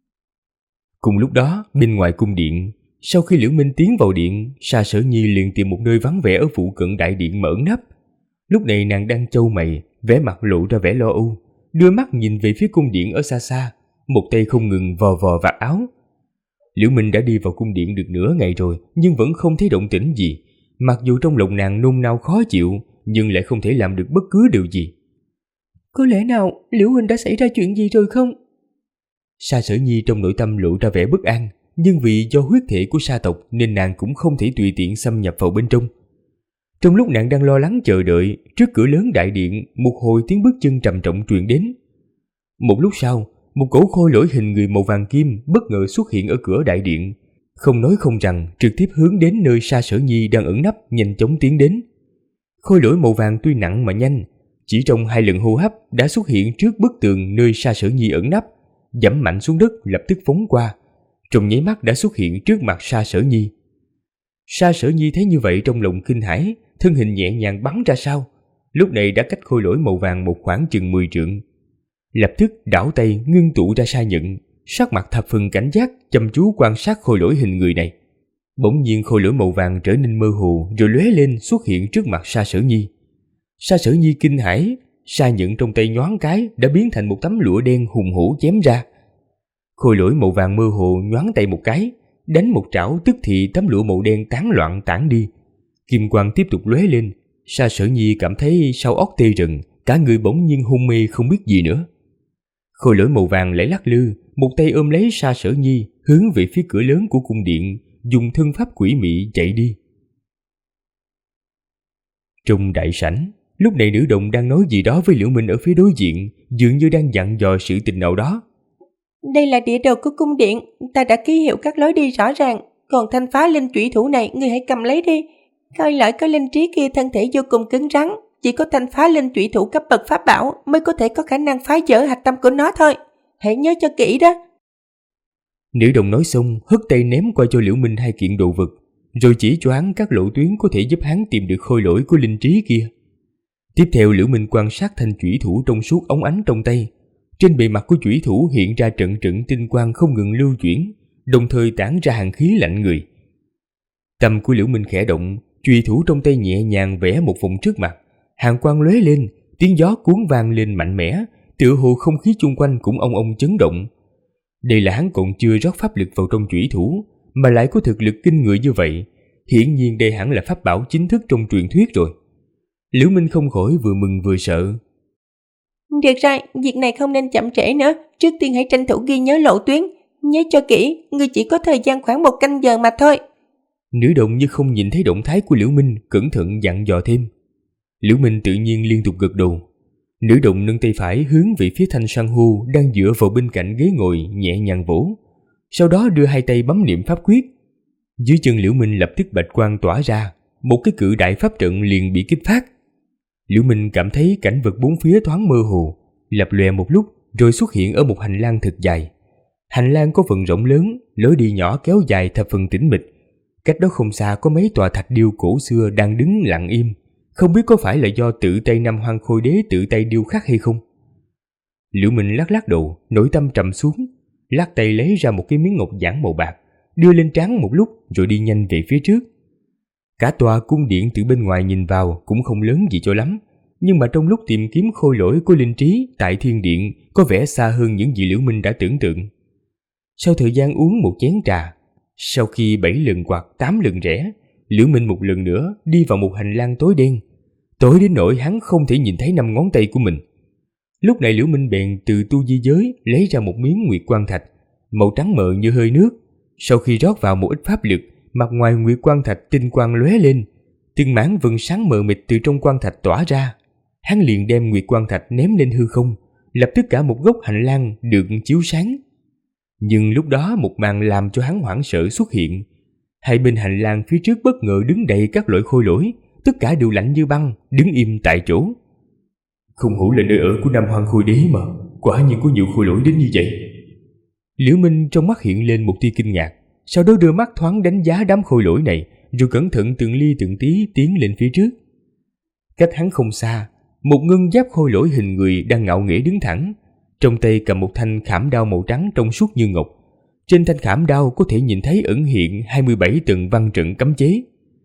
Cùng lúc đó, bên ngoài cung điện, sau khi Liễu Minh tiến vào điện, Sa Sở Nhi liền tìm một nơi vắng vẻ ở phụ cận đại điện mở nắp. Lúc này nàng đang chau mày, vẻ mặt lộ ra vẻ lo âu, đưa mắt nhìn về phía cung điện ở xa xa, một tay không ngừng vò vò vạt áo. Liễu Minh đã đi vào cung điện được nửa ngày rồi, nhưng vẫn không thấy động tĩnh gì. Mặc dù trong lòng nàng nôn nao khó chịu, nhưng lại không thể làm được bất cứ điều gì. Có lẽ nào Liễu huynh đã xảy ra chuyện gì rồi không? Sa Sở Nhi trong nội tâm lộ ra vẻ bất an, nhưng vì do huyết thể của sa tộc nên nàng cũng không thể tùy tiện xâm nhập vào bên trong. Trong lúc nàng đang lo lắng chờ đợi, trước cửa lớn đại điện, một hồi tiếng bước chân trầm trọng truyền đến. Một lúc sau, một cỗ khôi lỗi hình người màu vàng kim bất ngờ xuất hiện ở cửa đại điện, không nói không rằng trực tiếp hướng đến nơi Sa Sở Nhi đang ẩn nấp, nhanh chóng tiến đến. Khôi lỗi màu vàng tuy nặng mà nhanh, chỉ trong 2 lần hô hấp đã xuất hiện trước bức tường nơi Sa Sở Nhi ẩn nấp, giẫm mạnh xuống đất lập tức phóng qua, trong nháy mắt đã xuất hiện trước mặt Sa Sở Nhi. Sa Sở Nhi thấy như vậy trong lòng kinh hãi, thân hình nhẹ nhàng bắn ra sau, lúc này đã cách khôi lỗi màu vàng một khoảng chừng 10 trượng. Lập tức đảo tay ngưng tụ ra sa nhận, sắc mặt thập phần cảnh giác, chăm chú quan sát khôi lỗi hình người này. Bỗng nhiên khôi lỗi màu vàng trở nên mơ hồ, rồi lóe lên xuất hiện trước mặt Sa Sở Nhi. Sa Sở Nhi kinh hãi, sa nhận trong tay nhoáng cái đã biến thành một tấm lụa đen hùng hổ chém ra. Khôi lỗi màu vàng mơ hồ nhoáng tay một cái, đánh một trảo, tức thì tấm lụa màu đen tán loạn tản đi. Kim quang tiếp tục lóe lên, Sa Sở Nhi cảm thấy sau óc tê rần, cả người bỗng nhiên hôn mê không biết gì nữa. Khôi lỗi màu vàng lại lắc lư, một tay ôm lấy Sa Sở Nhi, hướng về phía cửa lớn của cung điện, dùng thân pháp quỷ mị chạy đi. Trong đại sảnh, lúc này nữ đồng đang nói gì đó với Liễu Minh ở phía đối diện, dường như đang dặn dò sự tình nào đó. Đây là địa đồ của cung điện, ta đã ký hiệu các lối đi rõ ràng, còn thanh phá linh chủy thủ này ngươi hãy cầm lấy đi. Khôi lỗi có linh trí kia thân thể vô cùng cứng rắn, chỉ có thanh phá linh chủy thủ cấp bậc pháp bảo mới có thể có khả năng phá vỡ hạch tâm của nó thôi. Hãy nhớ cho kỹ đó. Nữ đồng nói xong, hất tay ném qua cho Liễu Minh 2 kiện đồ vật, rồi chỉ cho hắn các lộ tuyến có thể giúp hắn tìm được khôi lỗi của linh trí kia. Tiếp theo Liễu Minh quan sát thanh chủy thủ trong suốt óng ánh trong tay. Trên bề mặt của chủy thủ hiện ra trận trận tinh quang không ngừng lưu chuyển, đồng thời tản ra hàn khí lạnh người. Tâm của Liễu Minh khẽ động, chùy thủ trong tay nhẹ nhàng vẽ một vòng trước mặt, hàn quang lóe lên, tiếng gió cuốn vang lên mạnh mẽ, tựa hồ không khí chung quanh cũng ong ong chấn động. Đây là hắn còn chưa rót pháp lực vào trong chủy thủ, mà lại có thực lực kinh người như vậy, hiển nhiên đây hẳn là pháp bảo chính thức trong truyền thuyết rồi. Liễu Minh không khỏi vừa mừng vừa sợ. Được rồi, việc này không nên chậm trễ nữa, trước tiên hãy tranh thủ ghi nhớ lộ tuyến, nhớ cho kỹ, ngươi chỉ có thời gian khoảng 1 canh giờ mà thôi. Nữ đồng như không nhìn thấy động thái của Liễu Minh, cẩn thận dặn dò thêm. Liễu Minh tự nhiên liên tục gật đầu. Nữ đồng nâng tay phải hướng về phía thanh san hô đang dựa vào bên cạnh ghế ngồi, nhẹ nhàng vỗ, sau đó đưa 2 tay bấm niệm pháp quyết. Dưới chân Liễu Minh lập tức bạch quang tỏa ra, một cái cự đại pháp trận liền bị kích phát. Liễu Minh cảm thấy cảnh vật bốn phía thoáng mơ hồ, lập lòe một lúc rồi xuất hiện ở một hành lang thật dài. Hành lang có phần rộng lớn, lối đi nhỏ kéo dài thập phần tĩnh mịch. Cách đó không xa có mấy tòa thạch điêu cổ xưa đang đứng lặng im, không biết có phải là do tự tay Nam Hoang Khôi Đế tự tay điêu khắc hay không. Liễu Minh lắc lắc đầu, nội tâm trầm xuống, lắc tay lấy ra một cái miếng ngọc giản màu bạc, đưa lên trán một lúc rồi đi nhanh về phía trước. Cả tòa cung điện từ bên ngoài nhìn vào cũng không lớn gì cho lắm, nhưng mà trong lúc tìm kiếm khôi lỗi của linh trí tại thiên điện có vẻ xa hơn những gì Liễu Minh đã tưởng tượng. Sau thời gian uống một chén trà, sau khi 7 lần quạt 8 lần rẽ, Liễu Minh một lần nữa đi vào một hành lang tối đen, tối đến nỗi hắn không thể nhìn thấy 5 ngón tay của mình. Lúc này Liễu Minh bèn từ tu di giới lấy ra một miếng nguyệt quang thạch, màu trắng mờ như hơi nước. Sau khi rót vào một ít pháp lực, mặt ngoài nguyệt quang thạch tinh quang lóe lên, từng mảng vầng sáng mờ mịt từ trong quang thạch tỏa ra. Hắn liền đem nguyệt quang thạch ném lên hư không, lập tức cả một góc hành lang được chiếu sáng. Nhưng lúc đó một màn làm cho hắn hoảng sợ xuất hiện. Hai bên hành lang phía trước bất ngờ đứng đầy các loại khôi lỗi, tất cả đều lạnh như băng, đứng im tại chỗ. Không hổ là nơi ở của Nam Hoang Khôi Đế mà, quả nhiên có nhiều khôi lỗi đến như vậy. Liễu Minh trong mắt hiện lên một tia kinh ngạc, sau đó đưa mắt thoáng đánh giá đám khôi lỗi này, rồi cẩn thận từng ly từng tí tiến lên phía trước. Cách hắn không xa, một ngân giáp khôi lỗi hình người đang ngạo nghễ đứng thẳng, trong tay cầm một thanh khảm đao màu trắng trong suốt như ngọc. Trên thanh khảm đao có thể nhìn thấy ẩn hiện 27 tầng văn trận cấm chế.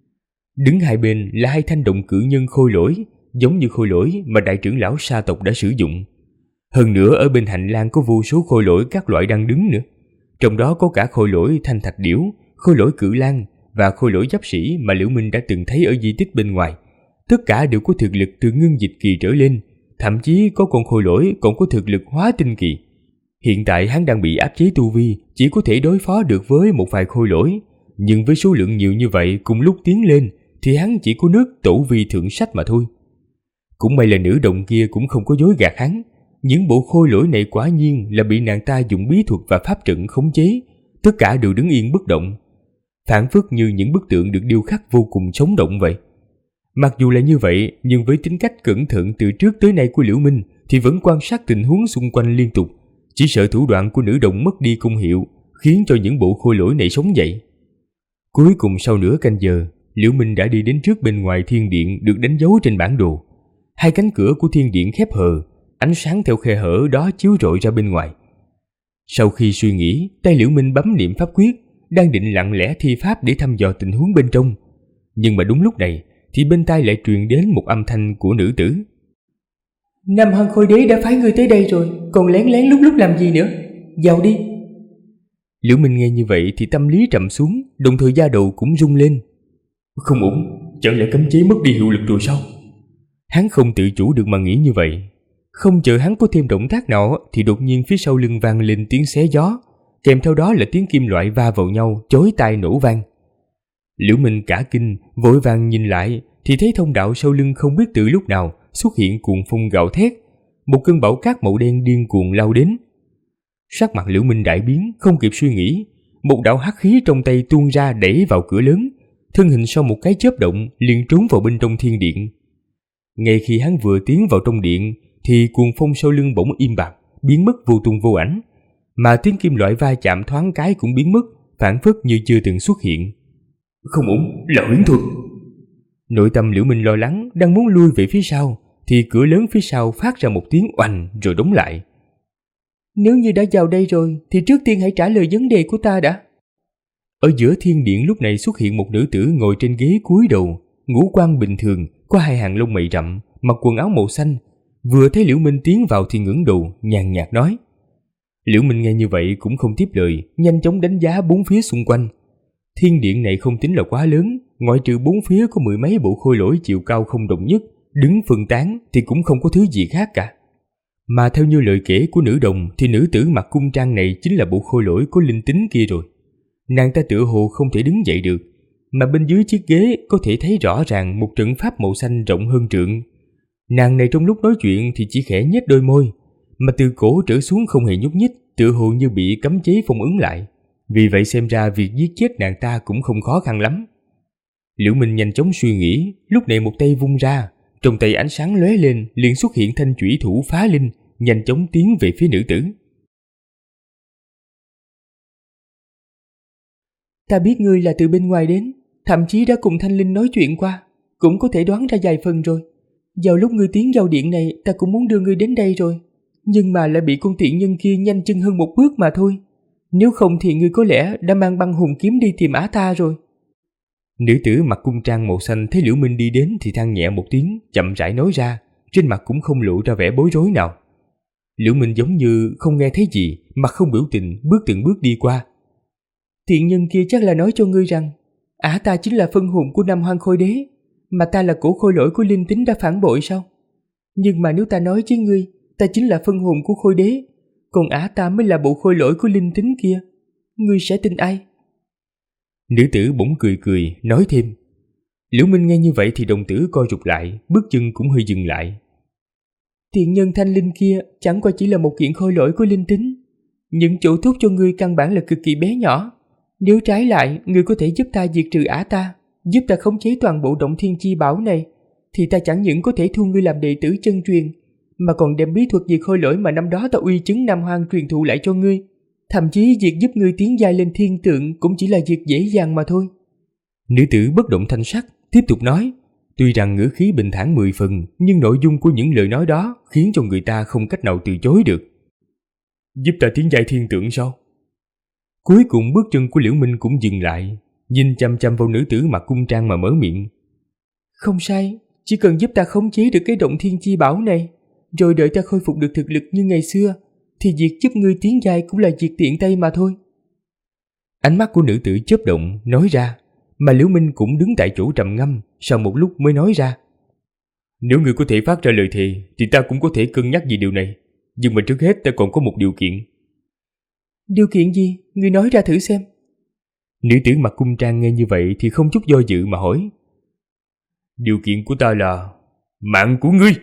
Đứng hai bên là hai thanh động cự nhân khôi lỗi, giống như khôi lỗi mà đại trưởng lão sa tộc đã sử dụng. Hơn nữa ở bên hành lang có vô số khôi lỗi các loại đang đứng nữa. Trong đó có cả khôi lỗi thanh thạch điểu, khôi lỗi cự lang và khôi lỗi giáp sĩ mà Liễu Minh đã từng thấy ở di tích bên ngoài. Tất cả đều có thực lực từ ngưng dịch kỳ trở lên, thậm chí có con khôi lỗi còn có thực lực hóa tinh kỳ. Hiện tại hắn đang bị áp chế tu vi, chỉ có thể đối phó được với một vài khôi lỗi, nhưng với số lượng nhiều như vậy cùng lúc tiến lên thì hắn chỉ có nước tổ vi thượng sách mà thôi. Cũng may là nữ đồng kia cũng không có dối gạt hắn, những bộ khôi lỗi này quả nhiên là bị nàng ta dùng bí thuật và pháp trận khống chế, tất cả đều đứng yên bất động, phảng phất như những bức tượng được điêu khắc vô cùng sống động vậy. Mặc dù là như vậy, nhưng với tính cách cẩn thận từ trước tới nay của Liễu Minh thì vẫn quan sát tình huống xung quanh liên tục, chỉ sợ thủ đoạn của nữ đồng mất đi công hiệu, khiến cho những bộ khôi lỗi này sống dậy. Cuối cùng sau nửa canh giờ, Liễu Minh đã đi đến trước bên ngoài thiên điện được đánh dấu trên bản đồ. Hai cánh cửa của thiên điện khép hờ, ánh sáng theo khe hở đó chiếu rọi ra bên ngoài. Sau khi suy nghĩ, tay Liễu Minh bấm niệm pháp quyết, đang định lặng lẽ thi pháp để thăm dò tình huống bên trong. Nhưng mà đúng lúc này thì bên tai lại truyền đến một âm thanh của nữ tử. Nam Hoang Khôi Đế đã phái người tới đây rồi, còn lén lén lúc lúc làm gì nữa? Vào đi. Liễu Minh nghe như vậy thì tâm lý trầm xuống, đồng thời da đầu cũng rung lên. Không ổn, chẳng lẽ cấm chế mất đi hiệu lực rồi sao? Hắn không tự chủ được mà nghĩ như vậy. Không chờ hắn có thêm động tác nào thì đột nhiên phía sau lưng vang lên tiếng xé gió, kèm theo đó là tiếng kim loại va vào nhau chói tai nổ vang. Liễu Minh cả kinh, vội vàng nhìn lại thì thấy thông đạo sau lưng không biết từ lúc nào xuất hiện cuồng phong gào thét, một cơn bão cát màu đen điên cuồng lao đến. Sắc mặt Liễu Minh đại biến, không kịp suy nghĩ, một đạo hắc khí trong tay tuôn ra đẩy vào cửa lớn, thân hình sau một cái chớp động liền trốn vào bên trong thiên điện. Ngay khi hắn vừa tiến vào trong điện thì cuồng phong sau lưng bỗng im bặt, biến mất vô tung vô ảnh, mà tiếng kim loại va chạm thoáng cái cũng biến mất, phảng phất như chưa từng xuất hiện. Không ổn, là huyễn thuật. Nội tâm Liễu Minh lo lắng, đang muốn lui về phía sau thì cửa lớn phía sau phát ra một tiếng oành rồi đóng lại. Nếu như đã vào đây rồi thì trước tiên hãy trả lời vấn đề của ta đã. Ở giữa thiên điện lúc này xuất hiện một nữ tử ngồi trên ghế cúi đầu, ngũ quan bình thường, có hai hàng lông mày rậm, mặc quần áo màu xanh. Vừa thấy Liễu Minh tiến vào thì ngẩng đầu, nhàn nhạt nói. Liễu Minh nghe như vậy cũng không tiếp lời, nhanh chóng đánh giá bốn phía xung quanh. Thiên điện này không tính là quá lớn, ngoại trừ bốn phía có mười mấy bộ khôi lỗi chiều cao không đồng nhất, đứng phân tán thì cũng không có thứ gì khác cả. Mà theo như lời kể của nữ đồng thì nữ tử mặc cung trang này chính là bộ khôi lỗi có linh tính kia rồi. Nàng ta tựa hồ không thể đứng dậy được, mà bên dưới chiếc ghế có thể thấy rõ ràng một trận pháp màu xanh rộng hơn trượng. Nàng này trong lúc nói chuyện thì chỉ khẽ nhếch đôi môi, mà từ cổ trở xuống không hề nhúc nhích, tựa hồ như bị cấm chế phong ấn lại. Vì vậy xem ra việc giết chết nàng ta cũng không khó khăn lắm. Liễu Minh nhanh chóng suy nghĩ, lúc này một tay vung ra, trong tay ánh sáng lóe lên, liền xuất hiện thanh chủy thủ phá linh, nhanh chóng tiến về phía nữ tử. Ta biết ngươi là từ bên ngoài đến, thậm chí đã cùng Thanh Linh nói chuyện qua, cũng có thể đoán ra vài phần rồi. Vào lúc ngươi tiến vào điện này, ta cũng muốn đưa ngươi đến đây rồi, nhưng mà lại bị con tiện nhân kia nhanh chân hơn một bước mà thôi. Nếu không thì ngươi có lẽ đã mang băng hùng kiếm đi tìm Á ta rồi. Nữ tử mặc cung trang màu xanh thấy Liễu Minh đi đến thì than nhẹ một tiếng, chậm rãi nói ra, trên mặt cũng không lộ ra vẻ bối rối nào. Liễu Minh giống như không nghe thấy gì, mặt không biểu tình, bước từng bước đi qua. Tiện nhân kia chắc là nói cho ngươi rằng Á ta chính là phân hồn của Nam Hoang Khôi Đế, mà ta là cổ khôi lỗi của linh tính đã phản bội sao? Nhưng mà nếu ta nói với ngươi ta chính là phân hồn của Khôi Đế, còn Á ta mới là bộ khôi lỗi của linh tính kia, ngươi sẽ tin ai? Nữ tử bỗng cười cười, nói thêm. Liễu Minh nghe như vậy thì đồng tử co rụt lại, bước chân cũng hơi dừng lại. Tiện nhân Thanh Linh kia chẳng qua chỉ là một kiện khôi lỗi của linh tính, những chỗ tốt cho ngươi căn bản là cực kỳ bé nhỏ. Nếu trái lại ngươi có thể giúp ta diệt trừ Á ta, giúp ta khống chế toàn bộ Động Thiên Chi Bảo này, thì ta chẳng những có thể thu ngươi làm đệ tử chân truyền, mà còn đem bí thuật diệt khôi lỗi mà năm đó ta uy chứng Nam Hoang truyền thụ lại cho ngươi. Thậm chí việc giúp ngươi tiến giai lên thiên tượng cũng chỉ là việc dễ dàng mà thôi. Nữ tử bất động thanh sắc, tiếp tục nói. Tuy rằng ngữ khí bình thản 10 phần, nhưng nội dung của những lời nói đó khiến cho người ta không cách nào từ chối được. Giúp ta tiến giai thiên tượng sao? Cuối cùng bước chân của Liễu Minh cũng dừng lại, nhìn chăm chăm vào nữ tử mặc cung trang mà mở miệng. Không sai, chỉ cần giúp ta khống chế được cái Động Thiên Chi Bảo này, rồi đợi ta khôi phục được thực lực như ngày xưa, thì việc giúp ngươi tiến giai cũng là việc tiện tay mà thôi. Ánh mắt của nữ tử chớp động, nói ra, mà Liễu Minh cũng đứng tại chỗ trầm ngâm, sau một lúc mới nói ra. Nếu ngươi có thể phát ra lời thề, thì ta cũng có thể cân nhắc về điều này, nhưng mà trước hết ta còn có một điều kiện. Điều kiện gì? Ngươi nói ra thử xem. Nữ tử mặc cung trang nghe như vậy thì không chút do dự mà hỏi. Điều kiện của ta là mạng của ngươi.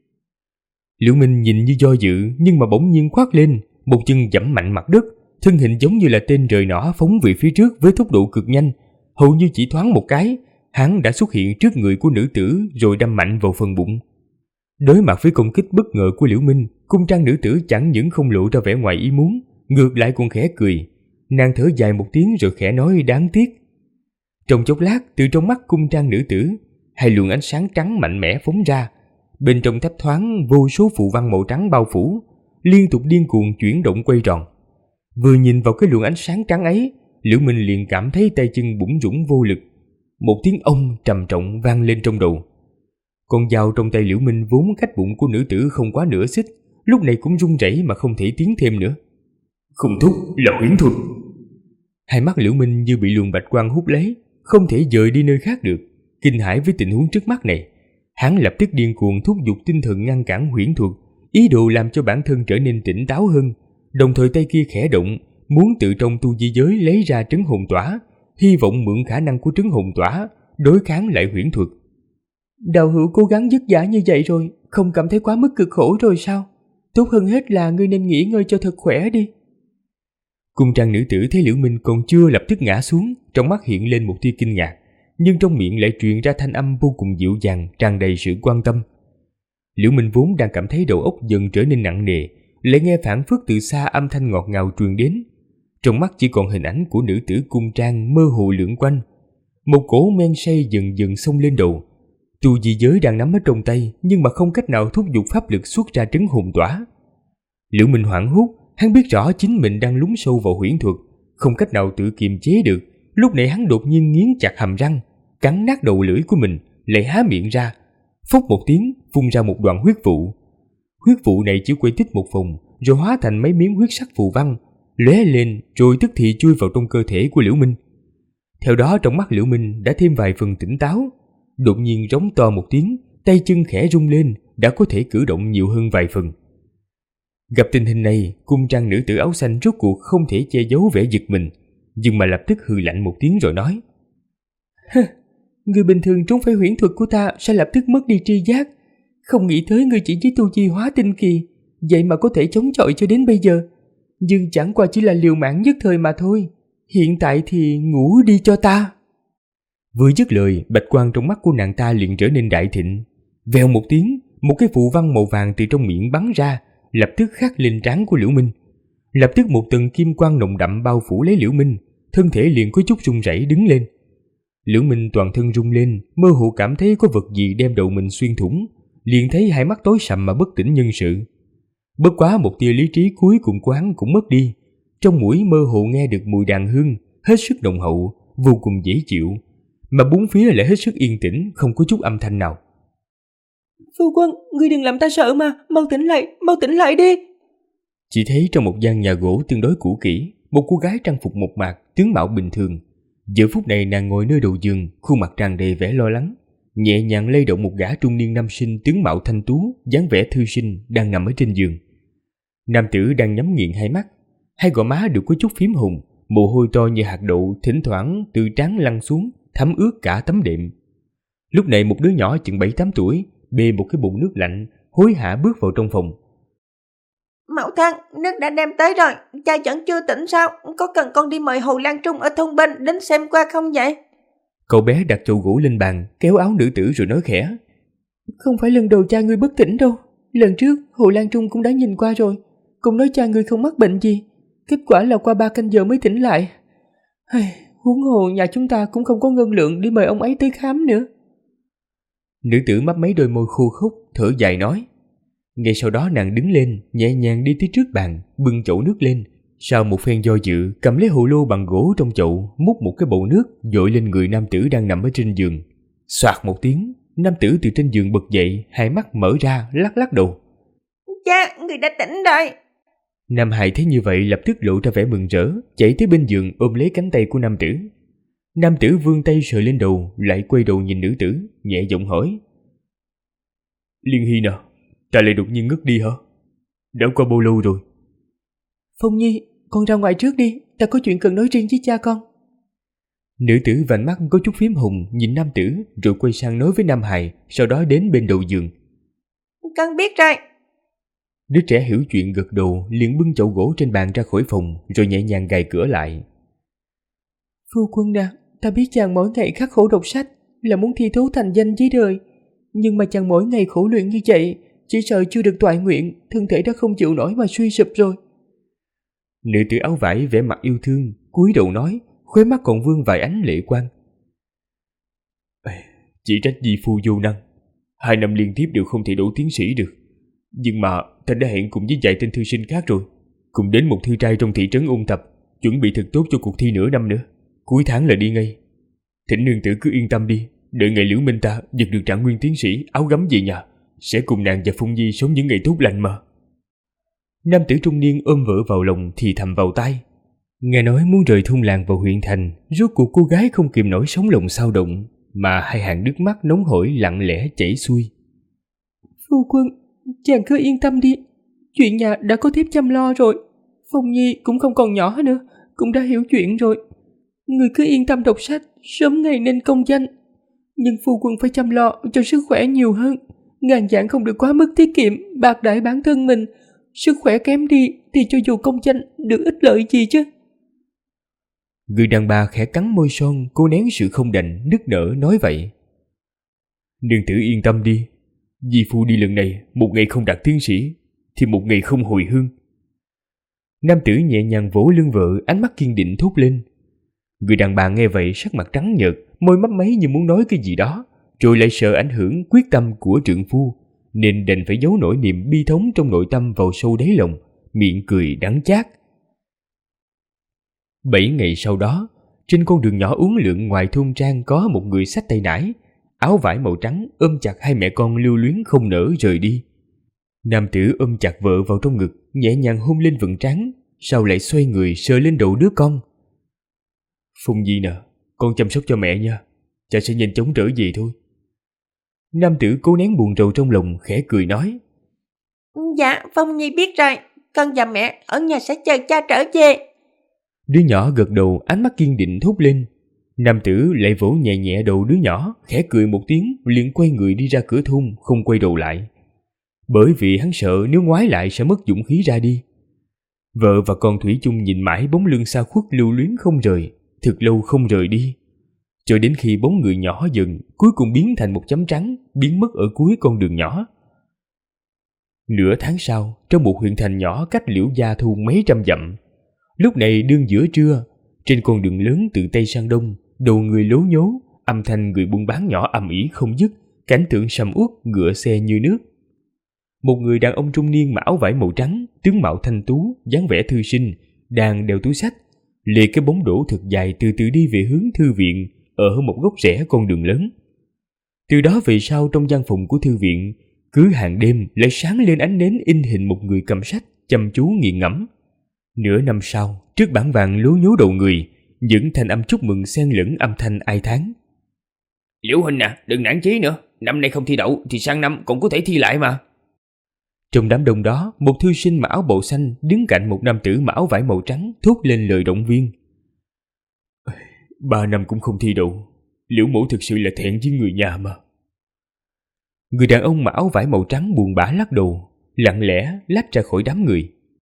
Liễu Minh nhìn như do dự, nhưng mà bỗng nhiên quát lên, một chân giẫm mạnh mặt đất, thân hình giống như là tên rời nỏ phóng về phía trước với tốc độ cực nhanh. Hầu như chỉ thoáng một cái, hắn đã xuất hiện trước người của nữ tử rồi đâm mạnh vào phần bụng. Đối mặt với công kích bất ngờ của Liễu Minh, cung trang nữ tử chẳng những không lộ ra vẻ ngoài ý muốn, ngược lại còn khẽ cười. Nàng thở dài một tiếng rồi khẽ nói đáng tiếc. Trong chốc lát, từ trong mắt cung trang nữ tử, hai luồng ánh sáng trắng mạnh mẽ phóng ra. Bên trong thấp thoáng vô số phù văn màu trắng bao phủ, liên tục điên cuồng chuyển động quay tròn. Vừa nhìn vào cái luồng ánh sáng trắng ấy, Liễu Minh liền cảm thấy tay chân bủn rủn vô lực. Một tiếng ông trầm trọng vang lên trong đầu. Con dao trong tay Liễu Minh vốn cách bụng của nữ tử không quá nửa xích, lúc này cũng run rẩy mà không thể tiến thêm nữa. Không thúc là huyễn thuật. Hai mắt Liễu Minh như bị luồng bạch quang hút lấy, không thể dời đi nơi khác được. Kinh hãi với tình huống trước mắt này, hắn lập tức điên cuồng thúc giục tinh thần ngăn cản huyễn thuật, ý đồ làm cho bản thân trở nên tỉnh táo hơn. Đồng thời tay kia khẽ động, muốn tự trong tu di giới lấy ra trấn hồn tỏa, hy vọng mượn khả năng của trấn hồn tỏa đối kháng lại huyễn thuật. Đạo hữu cố gắng vất vả như vậy rồi, không cảm thấy quá mức cực khổ rồi sao? Tốt hơn hết là ngươi nên nghỉ ngơi cho thật khỏe đi. Cung trang nữ tử thấy Liễu Minh còn chưa lập tức ngã xuống, trong mắt hiện lên một tia kinh ngạc, nhưng trong miệng lại truyền ra thanh âm vô cùng dịu dàng, tràn đầy sự quan tâm. Liễu Minh vốn đang cảm thấy đầu óc dần trở nên nặng nề, lại nghe phảng phất từ xa âm thanh ngọt ngào truyền đến. Trong mắt chỉ còn hình ảnh của nữ tử cung trang mơ hồ lượn quanh. Một cỗ men say dần dần xông lên đầu. Tu di giới đang nắm ở trong tay, nhưng mà không cách nào thúc giục pháp lực xuất ra trấn hồn tỏa. Liễu Minh hoảng hốt, hắn biết rõ chính mình đang lún sâu vào huyễn thuật, không cách nào tự kiềm chế được. Lúc này hắn đột nhiên nghiến chặt hàm răng, cắn nát đầu lưỡi của mình, lại há miệng ra, phốc một tiếng phun ra một đoạn huyết vụ. Huyết vụ này chỉ quay tích một vòng, rồi hóa thành mấy miếng huyết sắc phù văn, lóe lên rồi tức thì chui vào trong cơ thể của Liễu Minh. Theo đó trong mắt Liễu Minh đã thêm vài phần tỉnh táo, đột nhiên rống to một tiếng, tay chân khẽ rung lên, đã có thể cử động nhiều hơn vài phần. Gặp tình hình này, cung trang nữ tử áo xanh rốt cuộc không thể che giấu vẻ giật mình, nhưng mà lập tức hừ lạnh một tiếng rồi nói: Người bình thường trốn phải huyễn thuật của ta sẽ lập tức mất đi tri giác, không nghĩ tới ngươi chỉ với tu vi hóa tinh kỳ, vậy mà có thể chống chọi cho đến bây giờ, nhưng chẳng qua chỉ là liều mạng nhất thời mà thôi. Hiện tại thì ngủ đi cho ta. Vừa dứt lời, bạch quang trong mắt của nàng ta liền trở nên đại thịnh. Vèo một tiếng, một cái phù văn màu vàng từ trong miệng bắn ra, lập tức khắc lên trán của Liễu Minh. Lập tức một tầng kim quang nồng đậm bao phủ lấy Liễu Minh, thân thể liền có chút run rẩy đứng lên. Liễu Minh toàn thân rung lên, mơ hồ cảm thấy có vật gì đem đầu mình xuyên thủng, liền thấy hai mắt tối sầm mà bất tỉnh nhân sự. Bất quá một tia lý trí cuối cùng của hắn cũng mất đi, trong mũi mơ hồ nghe được mùi đàn hương hết sức nồng hậu, vô cùng dễ chịu, mà bốn phía lại hết sức yên tĩnh, không có chút âm thanh nào. Phu quân, ngươi đừng làm ta sợ mà, mau tỉnh lại đi. Chỉ thấy trong một gian nhà gỗ tương đối cũ kỹ, một cô gái trang phục mộc mạc, tướng mạo bình thường. Giờ phút này nàng ngồi nơi đầu giường, khuôn mặt tràn đầy vẻ lo lắng, nhẹ nhàng lay động một gã trung niên nam sinh tướng mạo thanh tú, dáng vẻ thư sinh đang nằm ở trên giường. Nam tử đang nhắm nghiền hai mắt, hai gò má đều có chút phím hồng, mồ hôi to như hạt đậu thỉnh thoảng từ trán lăn xuống, thấm ướt cả tấm đệm. Lúc này một đứa nhỏ chừng 7-8 tuổi bê một cái bồn nước lạnh, hối hả bước vào trong phòng. Mẫu thân, nước đã đem tới rồi, cha vẫn chưa tỉnh sao? Có cần con đi mời Hồ Lan Trung ở thôn bên đến xem qua không vậy? Cậu bé đặt chậu gỗ lên bàn, kéo áo nữ tử rồi nói khẽ. Không phải lần đầu cha ngươi bất tỉnh đâu. Lần trước Hồ Lan Trung cũng đã nhìn qua rồi, cũng nói cha ngươi không mắc bệnh gì. Kết quả là qua 3 canh giờ mới tỉnh lại. Huống hồ nhà chúng ta cũng không có ngân lượng đi mời ông ấy tới khám nữa. Nữ tử mấp mấy đôi môi khô khốc, thở dài nói. Ngay sau đó nàng đứng lên, nhẹ nhàng đi tới trước bàn, bưng chậu nước lên. Sau một phen do dự, cầm lấy hồ lô bằng gỗ trong chậu, múc một cái bầu nước dội lên người nam tử đang nằm ở trên giường. Xoạt một tiếng, nam tử từ trên giường bật dậy, hai mắt mở ra, lắc lắc đầu. Cha, người đã tỉnh rồi. Nam hài thấy như vậy lập tức lộ ra vẻ mừng rỡ, chạy tới bên giường ôm lấy cánh tay của nam tử. Nam tử vươn tay sờ lên đầu, lại quay đầu nhìn nữ tử, nhẹ giọng hỏi. Liên Hy nào, ta lại đột nhiên ngất đi hả? Đã qua bao lâu rồi? Phong Nhi, con ra ngoài trước đi, ta có chuyện cần nói riêng với cha con. Nữ tử vành mắt có chút phím hồng nhìn nam tử, rồi quay sang nói với nam hài, sau đó đến bên đầu giường. Con biết rồi. Đứa trẻ hiểu chuyện gật đầu, liền bưng chậu gỗ trên bàn ra khỏi phòng, rồi nhẹ nhàng gài cửa lại. Phu quân nè, ta biết chàng mỗi ngày khắc khổ đọc sách là muốn thi thố thành danh dưới đời, nhưng mà chàng mỗi ngày khổ luyện như vậy, chỉ sợ chưa được toại nguyện, thân thể đã không chịu nổi mà suy sụp rồi. Nữ tử áo vải vẻ mặt yêu thương, cúi đầu nói, khóe mắt còn vương vài ánh lệ quang. Chỉ trách di phu vô năng, 2 năm liên tiếp đều không thể đỗ tiến sĩ được. Nhưng mà ta đã hẹn cùng với vài tên thư sinh khác rồi, cùng đến một thư trai trong thị trấn ôn tập, chuẩn bị thật tốt cho cuộc thi nửa năm nữa. Cuối tháng là đi ngay. Thỉnh nương tử cứ yên tâm đi, đợi ngày Liễu Minh ta giật được trạng nguyên tiến sĩ áo gấm về nhà, sẽ cùng nàng và Phong Nhi sống những ngày tốt lành mà. Nam tử trung niên ôm vợ vào lòng thì thầm vào tai. Nghe nói muốn rời thôn làng vào huyện thành, rốt cuộc cô gái không kìm nổi sống lòng sao động, mà hai hàng nước mắt nóng hổi lặng lẽ chảy xuôi. Phu quân, chàng cứ yên tâm đi, chuyện nhà đã có thiếp chăm lo rồi. Phong Nhi cũng không còn nhỏ nữa, cũng đã hiểu chuyện rồi. Người cứ yên tâm đọc sách, sớm ngày nên công danh. Nhưng phu quân phải chăm lo cho sức khỏe nhiều hơn, ngàn vạn không được quá mức tiết kiệm, bạc đãi bản thân mình. Sức khỏe kém đi thì cho dù công danh được ích lợi gì chứ. Người đàn bà khẽ cắn môi son, cố nén sự không đành, nức nở nói vậy. Nương tử yên tâm đi, di phu đi lần này, một ngày không đạt tiến sĩ, thì một ngày không hồi hương. Nam tử nhẹ nhàng vỗ lưng vợ, ánh mắt kiên định thốt lên. Người đàn bà nghe vậy sắc mặt trắng nhợt, môi mấp máy như muốn nói cái gì đó, rồi lại sợ ảnh hưởng quyết tâm của trượng phu, nên đành phải giấu nỗi niềm bi thống trong nội tâm vào sâu đáy lòng, miệng cười đắng chát. 7 ngày sau đó, trên con đường nhỏ uốn lượn ngoài thôn trang có một người xách tay nải, áo vải màu trắng ôm chặt hai mẹ con lưu luyến không nỡ rời đi. Nam tử ôm chặt vợ vào trong ngực, nhẹ nhàng hôn lên vầng trán, sau lại xoay người sờ lên đầu đứa con. Phong Nhi nè, con chăm sóc cho mẹ nha, cha sẽ nhanh chóng trở về thôi. Nam tử cố nén buồn rầu trong lòng, khẽ cười nói. Dạ, Phong Nhi biết rồi, con và mẹ ở nhà sẽ chờ cha trở về. Đứa nhỏ gật đầu, ánh mắt kiên định thốt lên. Nam tử lại vỗ nhẹ nhẹ đầu đứa nhỏ, khẽ cười một tiếng, liền quay người đi ra cửa thôn, không quay đầu lại. Bởi vì hắn sợ nếu ngoái lại sẽ mất dũng khí ra đi. Vợ và con thủy chung nhìn mãi bóng lưng xa khuất lưu luyến không rời, thực lâu không rời đi. Cho đến khi bóng người nhỏ dần, cuối cùng biến thành một chấm trắng, biến mất ở cuối con đường nhỏ. Nửa tháng sau, trong một huyện thành nhỏ cách Liễu Gia Thôn mấy trăm dặm, lúc này đương giữa trưa, trên con đường lớn từ Tây sang Đông, đầu người lố nhố, âm thanh người buôn bán nhỏ ầm ĩ không dứt, cảnh tượng sầm uất, ngựa xe như nước. Một người đàn ông trung niên mặc áo vải màu trắng, tướng mạo thanh tú, dáng vẻ thư sinh, đang đeo túi xách, lê cái bóng đổ thật dài từ từ đi về hướng thư viện ở một góc rẽ con đường lớn. Từ đó về sau, trong gian phòng của thư viện, cứ hàng đêm lại sáng lên ánh nến in hình một người cầm sách chăm chú nghiền ngẫm. Nửa năm sau, trước bảng vàng lố nhố đầu người, những thanh âm chúc mừng xen lẫn âm thanh ai thán. Liễu huynh à, đừng nản chí nữa, năm nay không thi đậu thì sang năm cũng có thể thi lại mà. Trong đám đông đó, một thư sinh mặc áo bào xanh đứng cạnh một nam tử mặc áo vải màu trắng thốt lên lời động viên. 3 năm cũng không thi đậu, Liễu mẫu thực sự là thẹn với người nhà mà. Người đàn ông mặc áo vải màu trắng buồn bã lắc đầu, lặng lẽ lách ra khỏi đám người.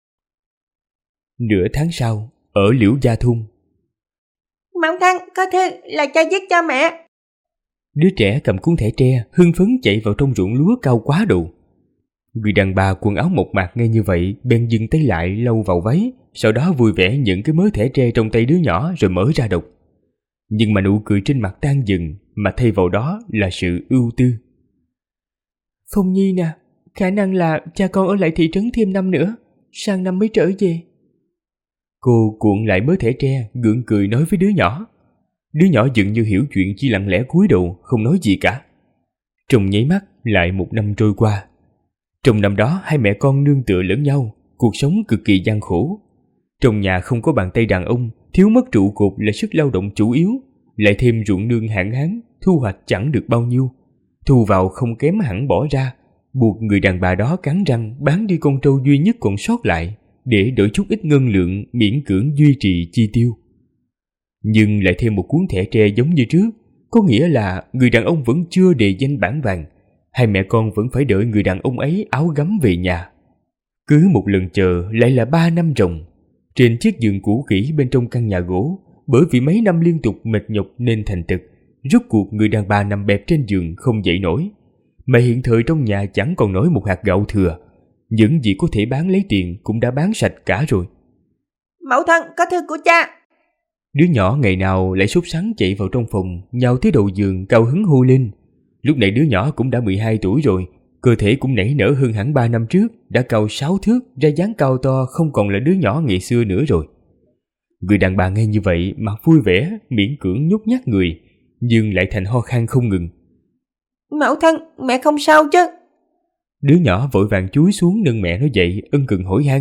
Nửa tháng sau, ở Liễu Gia Thôn. Mẫu thân, có thư là cha viết cho mẹ. Đứa trẻ cầm cuốn thẻ tre hưng phấn chạy vào trong ruộng lúa cao quá độ. Người đàn bà quần áo mộc mạc nghe như vậy bèn dừng tay lại lau vào váy, sau đó vui vẻ nhận cái mớ thẻ tre trong tay đứa nhỏ rồi mở ra đọc. Nhưng mà nụ cười trên mặt tan dần, mà thay vào đó là sự ưu tư. Phong Nhi nè, khả năng là cha con ở lại thị trấn thêm năm nữa, sang năm mới trở về. Cô cuộn lại mớ thẻ tre, gượng cười nói với đứa nhỏ. Đứa nhỏ dường như hiểu chuyện, chỉ lặng lẽ cúi đầu không nói gì cả. Trong nháy mắt lại một năm trôi qua. Trong năm đó, hai mẹ con nương tựa lẫn nhau, cuộc sống cực kỳ gian khổ. Trong nhà không có bàn tay đàn ông, thiếu mất trụ cột là sức lao động chủ yếu, lại thêm ruộng nương hạn hán, thu hoạch chẳng được bao nhiêu, thu vào không kém hẳn bỏ ra, buộc người đàn bà đó cắn răng bán đi con trâu duy nhất còn sót lại để đổi chút ít ngân lượng miễn cưỡng duy trì chi tiêu. Nhưng lại thêm một cuốn thẻ tre giống như trước, có nghĩa là người đàn ông vẫn chưa đề danh bảng vàng, hai mẹ con vẫn phải đợi người đàn ông ấy áo gấm về nhà. Cứ một lần chờ lại là 3 năm ròng. Trên chiếc giường cũ kỹ bên trong căn nhà gỗ, bởi vì mấy năm liên tục mệt nhọc nên thành tật, rốt cuộc người đàn bà nằm bẹp trên giường không dậy nổi. Mà hiện thời trong nhà chẳng còn nổi một hạt gạo thừa, những gì có thể bán lấy tiền cũng đã bán sạch cả rồi. Mẫu thân, có thư của cha. Đứa nhỏ ngày nào lại sốt sắng chạy vào trong phòng, nhào tới đầu giường cao hứng hô lên. Lúc này đứa nhỏ cũng đã 12 tuổi rồi, cơ thể cũng nảy nở hơn hẳn 3 năm trước, đã cao 6 thước, ra dáng cao to, không còn là đứa nhỏ ngày xưa nữa rồi. Người đàn bà nghe như vậy, mặt vui vẻ, miễn cưỡng nhút nhát người, nhưng lại thành ho khan không ngừng. Mẫu thân, mẹ không sao chứ? Đứa nhỏ vội vàng chúi xuống nâng mẹ nó dậy, ân cần hỏi han.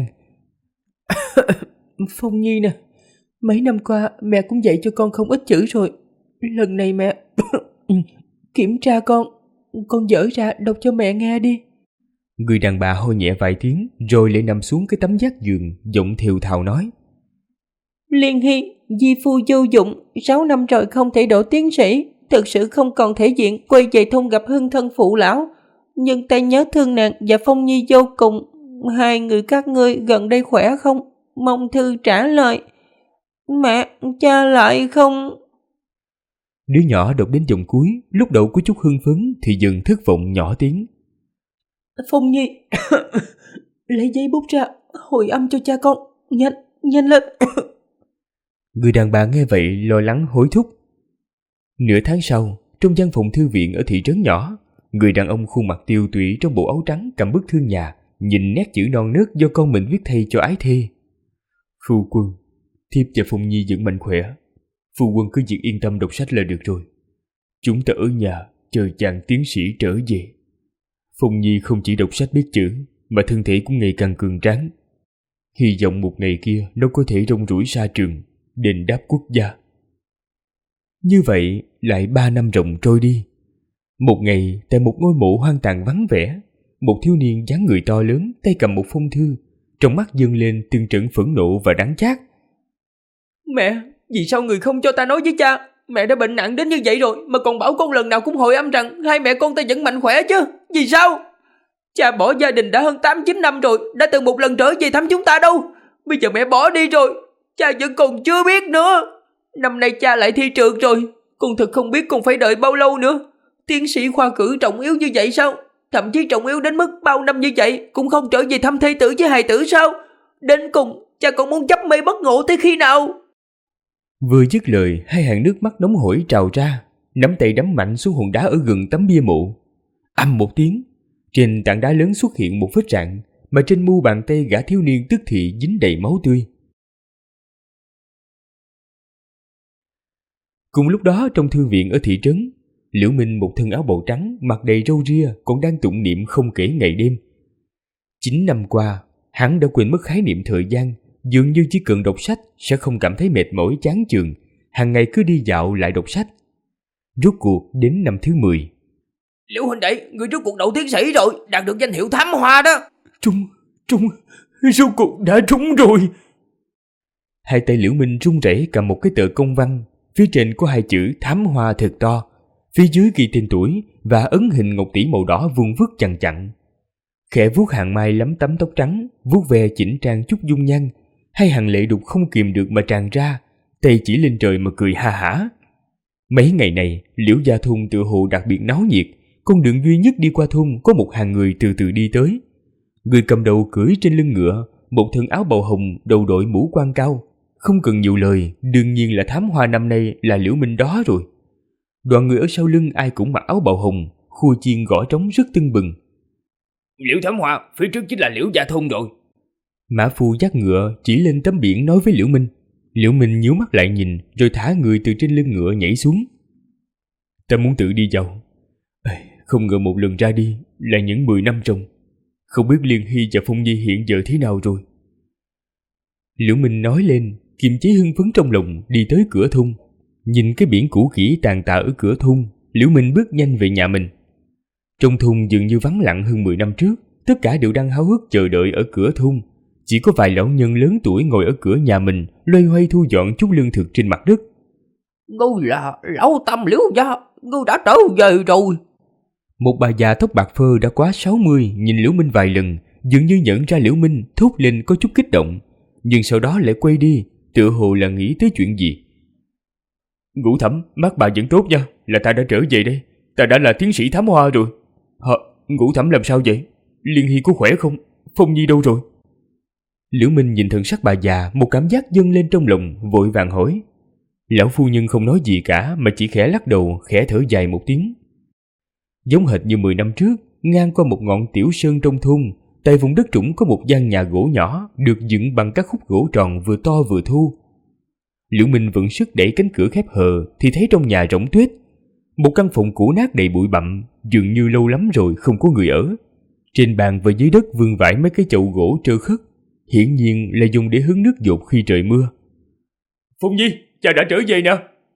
Phong Nhi nè, mấy năm qua mẹ cũng dạy cho con không ít chữ rồi. Lần này mẹ kiểm tra con dở ra đọc cho mẹ nghe đi. Người đàn bà ho nhẹ vài tiếng rồi lại nằm xuống cái tấm vách giường, giọng thều thào nói. Liên Hy, di phu vô dụng, 6 năm rồi không thể đỗ tiến sĩ, thực sự không còn thể diện quay về thôn gặp hương thân phụ lão. Nhưng ta nhớ thương nàng và Phong Nhi vô cùng. Hai người các ngươi gần đây khỏe không? Mong thư trả lời. Mẹ, cha lại không... Đứa nhỏ đọc đến dòng cuối, lúc đầu có chút hưng phấn thì dần thất vọng nhỏ tiếng. Phong Nhi, lấy giấy bút ra, hồi âm cho cha con, nhanh lên. Người đàn bà nghe vậy lo lắng hối thúc. Nửa tháng sau, trong văn phòng thư viện ở thị trấn nhỏ, người đàn ông khuôn mặt tiêu tụy trong bộ áo trắng cầm bức thư nhà, nhìn nét chữ non nớt do con mình viết thay cho ái thê. Phu quân, thiếp và Phong Nhi vẫn mạnh khỏe. Phu quân cứ việc yên tâm đọc sách là được rồi. Chúng ta ở nhà chờ chàng tiến sĩ trở về. Phong Nhi không chỉ đọc sách biết chữ, mà thân thể cũng ngày càng cường tráng. Hy vọng một ngày kia nó có thể rong ruổi xa trường, đền đáp quốc gia. Như vậy lại 3 năm ròng trôi đi. Một ngày, tại một ngôi mộ hoang tàn vắng vẻ, một thiếu niên dáng người to lớn tay cầm một phong thư, trong mắt dâng lên từng trận phẫn nộ và đắng chát. Mẹ, vì sao người không cho ta nói với cha? Mẹ đã bệnh nặng đến như vậy rồi mà còn bảo con lần nào cũng hồi âm rằng hai mẹ con ta vẫn mạnh khỏe chứ. Vì sao? Cha bỏ gia đình đã hơn 8-9 năm rồi, đã từng một lần trở về thăm chúng ta đâu. Bây giờ mẹ bỏ đi rồi, cha vẫn còn chưa biết nữa. Năm nay cha lại thi trượt rồi, con thật không biết con phải đợi bao lâu nữa. Tiến sĩ khoa cử trọng yếu như vậy sao? Thậm chí trọng yếu đến mức bao năm như vậy cũng không trở về thăm thê tử với hài tử sao? Đến cùng cha còn muốn chấp mê bất ngộ tới khi nào? Vừa dứt lời, hai hàng nước mắt nóng hổi trào ra, nắm tay đấm mạnh xuống hòn đá ở gần tấm bia mộ. Ầm một tiếng, trên tảng đá lớn xuất hiện một vết rạn, mà trên mu bàn tay gã thiếu niên tức thì dính đầy máu tươi. Cùng lúc đó, trong thư viện ở thị trấn, Liễu Minh một thân áo bào trắng, mặt đầy râu ria, còn đang tụng niệm không kể ngày đêm. 9 năm qua, hắn đã quên mất khái niệm thời gian, dường như chỉ cần đọc sách sẽ không cảm thấy mệt mỏi chán chường, hàng ngày cứ đi dạo lại đọc sách. Rốt cuộc đến năm thứ 10. Liễu huynh đệ, người rốt cuộc đậu tiến sĩ rồi, đạt được danh hiệu thám hoa đó. Rốt cuộc đã trúng rồi. Hai tay Liễu Minh run rẩy cầm một cái tờ công văn, phía trên có 2 chữ thám hoa thật to, phía dưới ghi tên tuổi và ấn hình ngọc tỷ màu đỏ vuông vức chằng chặn. Khẽ vuốt hàng mai lấm tấm tóc trắng, vuốt ve chỉnh trang chút dung nhan, hai hàng lệ đục không kìm được mà tràn ra, tay chỉ lên trời mà cười ha hả. Mấy ngày này, Liễu gia thôn tựa hồ đặc biệt náo nhiệt, con đường duy nhất đi qua thôn có một hàng người từ từ đi tới. Người cầm đầu cưỡi trên lưng ngựa, một thân áo bào hồng, đầu đội mũ quan cao. Không cần nhiều lời, đương nhiên là thám hoa năm nay là Liễu Minh đó rồi. Đoàn người ở sau lưng ai cũng mặc áo bào hồng, khua chiên gõ trống rất tưng bừng. Liễu thám hoa, phía trước chính là Liễu gia thôn rồi. Mã phu dắt ngựa chỉ lên tấm biển nói với Liễu Minh. Liễu Minh nhíu mắt lại nhìn, rồi thả người từ trên lưng ngựa nhảy xuống. Ta muốn tự đi vào. Không ngờ một lần ra đi là những 10 năm trong. Không biết Liên Hy và Phong Nhi hiện giờ thế nào rồi. Liễu Minh nói lên, kiềm chế hưng phấn trong lòng, đi tới cửa thôn. Nhìn cái biển cũ kỹ tàn tạ ở cửa thôn, Liễu Minh bước nhanh về nhà mình. Trong thôn dường như vắng lặng hơn 10 năm trước, tất cả đều đang háo hức chờ đợi ở cửa thôn. Chỉ có vài lão nhân lớn tuổi ngồi ở cửa nhà mình, loay hoay thu dọn chút lương thực trên mặt đất. Ngươi là lão Tam Liễu gia, ngươi đã trở về rồi. Một bà già tóc bạc phơ đã quá 60 nhìn Liễu Minh vài lần, dường như nhận ra Liễu Minh, thốt lên có chút kích động, nhưng sau đó lại quay đi, tựa hồ là nghĩ tới chuyện gì. Ngũ Thẩm, mắt bà vẫn tốt nha, là ta đã trở về đây, ta đã là tiến sĩ thám hoa rồi. Ngũ Thẩm làm sao vậy? Liên Hy có khỏe không? Phong Nhi đâu rồi? Liễu Minh nhìn thần sắc bà già, một cảm giác dâng lên trong lòng, vội vàng hỏi. Lão phu nhân không nói gì cả mà chỉ khẽ lắc đầu, khẽ thở dài một tiếng. Giống hệt như 10 năm trước, ngang qua một ngọn tiểu sơn trong thôn, tại vùng đất trũng có một gian nhà gỗ nhỏ được dựng bằng các khúc gỗ tròn vừa to vừa thô. Liễu Minh vận sức đẩy cánh cửa khép hờ thì thấy trong nhà rỗng tuếch. Một căn phòng cũ nát đầy bụi bặm, dường như lâu lắm rồi không có người ở. Trên bàn và dưới đất vương vãi mấy cái chậu gỗ trơ khất, hiển nhiên là dùng để hứng nước dột khi trời mưa. Phong Nhi, cha đã trở về nè.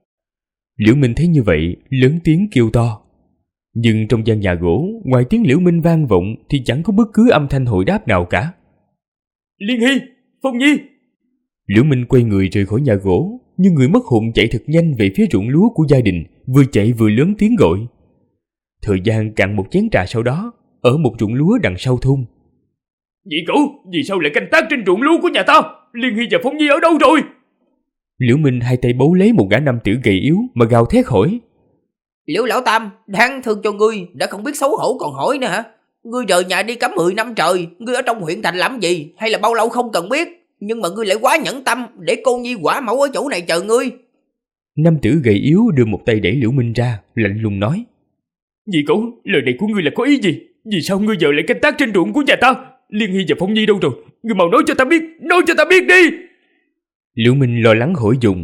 Liễu Minh thấy như vậy, lớn tiếng kêu to. Nhưng trong gian nhà gỗ, ngoài tiếng Liễu Minh vang vọng thì chẳng có bất cứ âm thanh hồi đáp nào cả. Liên Hy, Phong Nhi. Liễu Minh quay người rời khỏi nhà gỗ, nhưng người mất hồn chạy thật nhanh về phía ruộng lúa của gia đình, vừa chạy vừa lớn tiếng gọi. Thời gian cạn một chén trà sau đó, ở một ruộng lúa đằng sau thôn. Nhị cửu, vì sao lại canh tác trên ruộng lúa của nhà ta? Liên Hy và Phong Nhi ở đâu rồi? Liễu Minh hai tay bấu lấy một gã nam tử gầy yếu mà gào thét hỏi. Liễu lão Tam, đáng thương cho ngươi, đã không biết xấu hổ còn hỏi nữa hả? Ngươi rời nhà đi cắm 10 năm trời, ngươi ở trong huyện thành làm gì? Hay là bao lâu không cần biết? Nhưng mà ngươi lại quá nhẫn tâm, để cô Nhi quả mẫu ở chỗ này chờ ngươi. Nam tử gầy yếu đưa một tay đẩy Liễu Minh ra, lạnh lùng nói. Nhị cửu, lời này của ngươi là có ý gì? Vì sao ngươi giờ lại canh tác trên ruộng của nhà ta? Liên Hy và Phong Nhi đâu rồi? Ngươi mau nói cho ta biết, nói cho ta biết đi. Liễu Minh lo lắng hỏi dồn.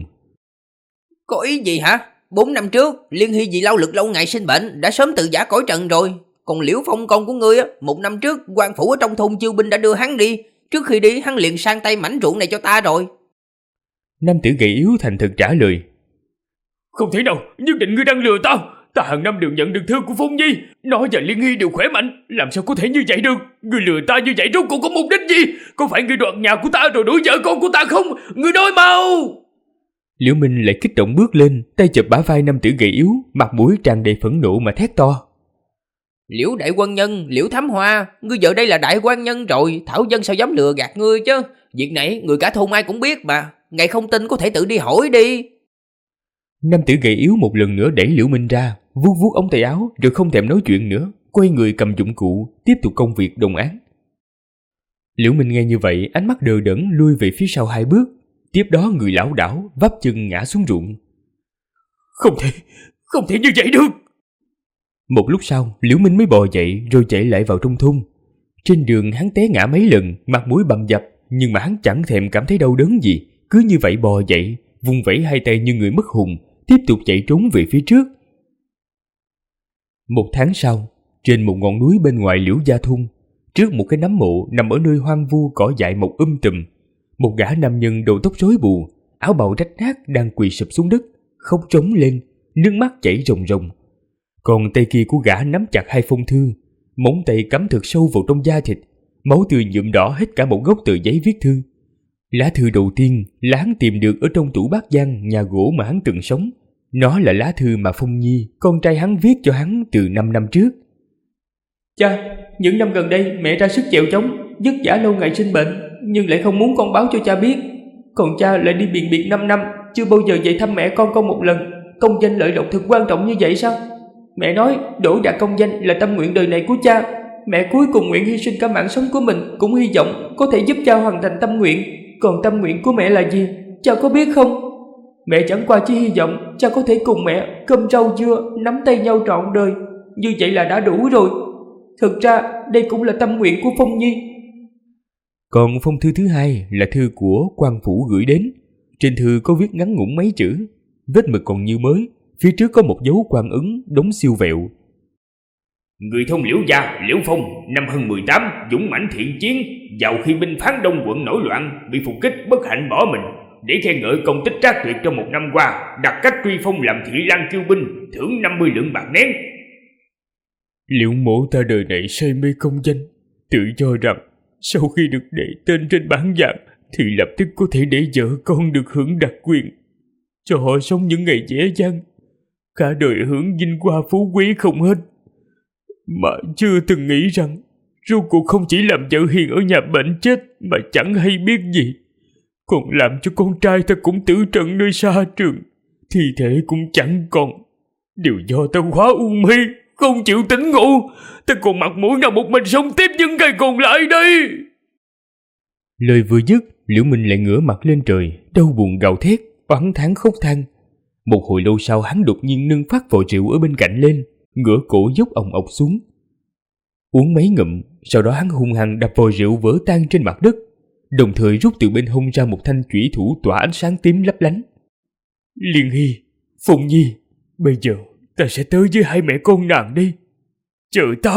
Có ý gì hả? 4 năm trước, Liên Hy vì lao lực lâu ngày sinh bệnh, đã sớm tự giả cõi trần rồi. Còn Liễu Phong con của ngươi, 1 năm trước, quan phủ ở trong thôn chiêu binh đã đưa hắn đi. Trước khi đi, hắn liền sang tay mảnh ruộng này cho ta rồi. Nam tử gầy yếu thành thật trả lời. Không thể nào, nhất định ngươi đang lừa ta. Ta hàng năm đều nhận được thư của Phong Nhi, nó và Liên Hy đều khỏe mạnh, làm sao có thể như vậy được? Ngươi lừa ta như vậy rốt cuộc có mục đích gì? Có phải ngươi đoạt nhà của ta rồi đuổi vợ con của ta không? Ngươi nói mau! Liễu Minh lại kích động bước lên, tay chụp bả vai nam tử gầy yếu, mặt mũi tràn đầy phẫn nộ mà thét to. Liễu đại quan nhân, Liễu Thám Hoa, ngươi giờ đây là đại quan nhân rồi, Thảo Dân sao dám lừa gạt ngươi chứ? Việc này người cả thôn ai cũng biết mà, ngài không tin có thể tự đi hỏi đi. Nam tử gầy yếu một lần nữa đẩy Liễu Minh ra, vuốt vuốt ống tay áo rồi không thèm nói chuyện nữa, quay người cầm dụng cụ, tiếp tục công việc đồng án. Liễu Minh nghe như vậy, ánh mắt đờ đẫn lui về phía sau 2 bước, tiếp đó người lảo đảo vấp chân ngã xuống ruộng. Không thể như vậy được. Một lúc sau, Liễu Minh mới bò dậy rồi chạy lại vào trong thôn. Trên đường hắn té ngã mấy lần, mặt mũi bầm dập, nhưng mà hắn chẳng thèm cảm thấy đau đớn gì, cứ như vậy bò dậy, vung vẩy 2 tay như người mất hồn, tiếp tục chạy trốn về phía trước. 1 tháng sau, trên một ngọn núi bên ngoài Liễu gia thôn, trước một cái nấm mộ nằm ở nơi hoang vu cỏ dại mọc tùm, một gã nam nhân đầu tóc rối bù, áo bào rách nát đang quỳ sụp xuống đất, khóc trống lên, nước mắt chảy ròng ròng. Còn tay kia của gã nắm chặt 2 phong thư, móng tay cắm thật sâu vào trong da thịt, máu tươi nhuộm đỏ hết cả một góc tờ giấy viết thư. Lá thư đầu tiên là hắn tìm được ở trong tủ bát giang nhà gỗ mà hắn từng sống. Nó là lá thư mà Phong Nhi, con trai hắn viết cho hắn từ 5 năm trước. Cha, những năm gần đây mẹ ra sức chèo chống, vất vả lâu ngày sinh bệnh, nhưng lại không muốn con báo cho cha biết. Còn cha lại đi biền biệt 5 năm, chưa bao giờ về thăm mẹ con một lần. Công danh lợi lộc thực quan trọng như vậy sao? Mẹ nói đỗ đạt công danh là tâm nguyện đời này của cha. Mẹ cuối cùng nguyện hy sinh cả mạng sống của mình, cũng hy vọng có thể giúp cha hoàn thành tâm nguyện. Còn tâm nguyện của mẹ là gì, cha có biết không? Mẹ chẳng qua chỉ hy vọng cha có thể cùng mẹ cơm rau dưa, nắm tay nhau trọn đời. Như vậy là đã đủ rồi. Thực ra đây cũng là tâm nguyện của Phong Nhi. Còn phong thư thứ 2 là thư của quan phủ gửi đến. Trên thư có viết ngắn ngủn mấy chữ, vết mực còn như mới, phía trước có một dấu quan ứng đóng siêu vẹo. Người thôn Liễu gia, Liễu Phong, năm hơn 18, dũng mãnh thiện chiến, vào khi binh phán Đông quận nổi loạn, bị phục kích bất hạnh bỏ mình. Để khen ngợi công tích trác tuyệt trong 1 năm qua, đặt cách truy phong làm thị lang chiêu binh, thưởng 50 lượng bạc nén. Liễu mộ ta đời này say mê công danh, tự cho rằng sau khi được đệ tên trên bảng vàng thì lập tức có thể để vợ con được hưởng đặc quyền, cho họ sống những ngày dễ dàng, cả đời hưởng vinh hoa phú quý không hết. Mà chưa từng nghĩ rằng rốt cuộc không chỉ làm vợ hiền ở nhà bệnh chết mà chẳng hay biết gì, còn làm cho con trai ta cũng tử trận nơi xa trường, thi thể cũng chẳng còn. Đều do ta quá u mê, không chịu tỉnh ngủ, ta còn mặt mũi nào một mình sống tiếp những ngày còn lại đây. Lời vừa dứt, Liễu Minh lại ngửa mặt lên trời, đau buồn gào thét, oán thán khóc than. Một hồi lâu sau, hắn đột nhiên nâng phát vò rượu ở bên cạnh lên, ngửa cổ dốc ồng ọc xuống. Uống mấy ngụm, sau đó hắn hung hăng đập vò rượu vỡ tan trên mặt đất, đồng thời rút từ bên hông ra một thanh chủy thủ tỏa ánh sáng tím lấp lánh. Liên Hy, Phụng Nhi, bây giờ ta sẽ tới với 2 mẹ con nàng đi, chờ ta.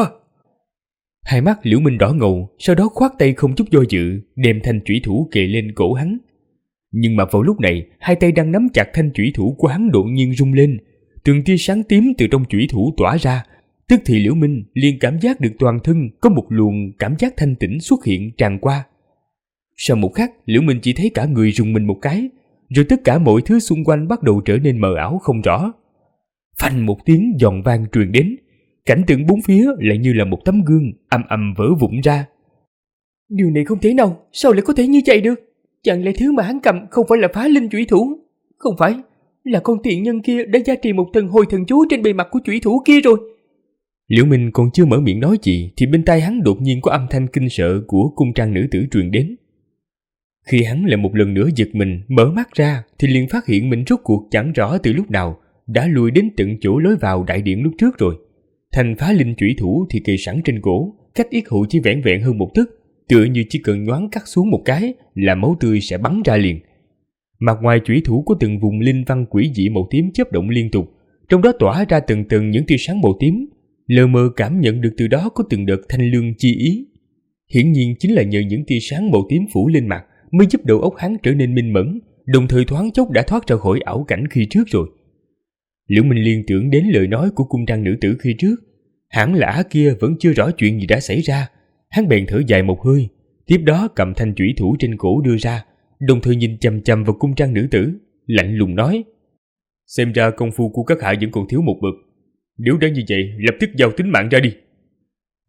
Hai mắt Liễu Minh đỏ ngầu, sau đó khoát tay không chút do dự, đem thanh chủy thủ kề lên cổ hắn. Nhưng mà vào lúc này, 2 tay đang nắm chặt thanh chủy thủ của hắn đột nhiên rung lên, từng tia sáng tím từ trong chủy thủ tỏa ra. Tức thì Liễu Minh liền cảm giác được toàn thân có một luồng cảm giác thanh tĩnh xuất hiện tràn qua. Sau một khắc, Liễu Minh chỉ thấy cả người rùng mình một cái, rồi tất cả mọi thứ xung quanh bắt đầu trở nên mờ ảo không rõ. Phanh một tiếng giòn vang truyền đến, cảnh tượng bốn phía lại như là một tấm gương ầm ầm vỡ vụn ra. Điều này không thể nào, sao lại có thể như vậy được? Chẳng lẽ thứ mà hắn cầm không phải là phá linh chủy thủ? Không phải, là con tiện nhân kia đã gia trì một thần hồi thần chú trên bề mặt của chủy thủ kia rồi. Liễu Minh còn chưa mở miệng nói gì thì bên tai hắn đột nhiên có âm thanh kinh sợ của cung trang nữ tử truyền đến. Khi hắn lại một lần nữa giật mình mở mắt ra thì liền phát hiện mình rốt cuộc chẳng rõ từ lúc nào đã lùi đến tận chỗ lối vào đại điện lúc trước rồi. Thanh phá linh chủy thủ thì kề sẵn trên cổ, cách yết hầu chỉ vẻn vẹn hơn một tấc, tựa như chỉ cần nhoáng cắt xuống một cái là máu tươi sẽ bắn ra liền. Mặt ngoài chủy thủ có từng vùng linh văn quỷ dị màu tím chớp động liên tục, trong đó tỏa ra từng từng những tia sáng màu tím, lờ mờ cảm nhận được từ đó có từng đợt thanh lương chi ý. Hiển nhiên chính là nhờ những tia sáng màu tím phủ lên mặt mới giúp đầu óc hắn trở nên minh mẫn, đồng thời thoáng chốc đã thoát ra khỏi ảo cảnh khi trước rồi. Liễu Minh liên tưởng đến lời nói của cung trang nữ tử khi trước, hẳn là ả kia vẫn chưa rõ chuyện gì đã xảy ra. Hắn bèn thở dài một hơi, tiếp đó cầm thanh chủy thủ trên cổ đưa ra, đồng thời nhìn chằm chằm vào cung trang nữ tử, lạnh lùng nói: Xem ra công phu của các hạ vẫn còn thiếu một bậc. Nếu đã như vậy, lập tức giao tính mạng ra đi,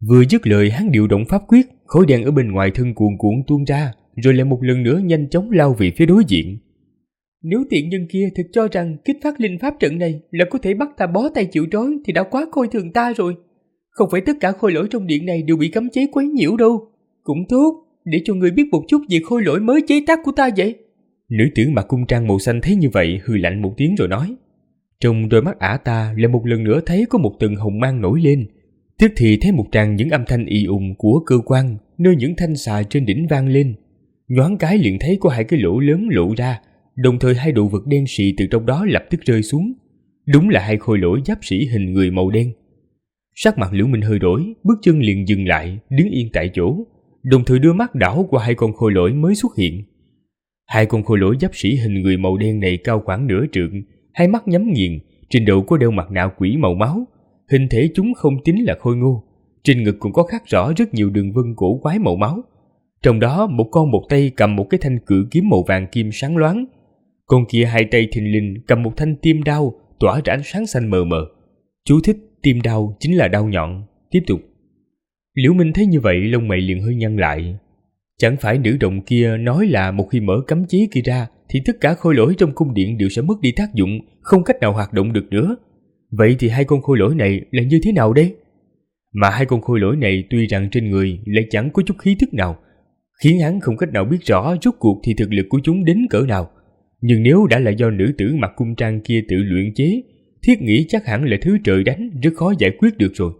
Vừa dứt lời, hắn điều động pháp quyết, khối đen ở bên ngoài thân cuồn cuộn tuôn ra, rồi lại một lần nữa nhanh chóng lao về phía đối diện. Nếu tiện nhân kia thực cho rằng kích phát linh pháp trận này là có thể bắt ta bó tay chịu trói thì đã quá coi thường ta rồi. Không phải tất cả khôi lỗi trong điện này đều bị cấm chế quấy nhiễu đâu. Cũng tốt, để cho người biết một chút về khôi lỗi mới chế tác của ta vậy. Nữ tử mặc cung trang màu xanh thấy như vậy hừ lạnh một tiếng rồi nói. Trong đôi mắt ả ta lại một lần nữa thấy có một tầng hồng mang nổi lên. Tiếp thì thấy một tràng những âm thanh ì ùng của cơ quan, nơi những thanh xà trên đỉnh vang lên. Nhoáng cái liền thấy có hai cái lỗ lớn lộ ra, đồng thời hai đồ vật đen xì từ trong đó lập tức rơi xuống. Đúng là hai khôi lỗi giáp sĩ hình người màu đen. Sắc mặt Liễu Minh hơi đổi, bước chân liền dừng lại, đứng yên tại chỗ, đồng thời đưa mắt đảo qua hai con khôi lỗi mới xuất hiện. Hai con khôi lỗi giáp sĩ hình người màu đen này cao khoảng nửa trượng, hai mắt nhắm nghiền, trên đầu có đeo mặt nạ quỷ màu máu. Hình thể chúng không tính là khôi ngô, trên ngực cũng có khắc rõ rất nhiều đường vân cổ quái màu máu. Trong đó một con một tay cầm một cái thanh cự kiếm màu vàng kim sáng loáng, con kia hai tay thình lình cầm một thanh tiêm đao tỏa ra ánh sáng xanh mờ mờ. Chú thích: tiêm đao chính là đao nhọn. Tiếp tục. Liễu Minh thấy như vậy lông mày liền hơi nhăn lại. Chẳng phải nữ đồng kia nói là một khi mở cấm chế kia ra thì tất cả khôi lỗi trong cung điện đều sẽ mất đi tác dụng, không cách nào hoạt động được nữa. Vậy thì hai con khôi lỗi này là như thế nào đây? Mà hai con khôi lỗi này tuy rằng trên người lại chẳng có chút khí thức nào, khiến hắn không cách nào biết rõ rốt cuộc thì thực lực của chúng đến cỡ nào. Nhưng nếu đã là do nữ tử mặc cung trang kia tự luyện chế, thiết nghĩ chắc hẳn là thứ trời đánh, rất khó giải quyết được rồi.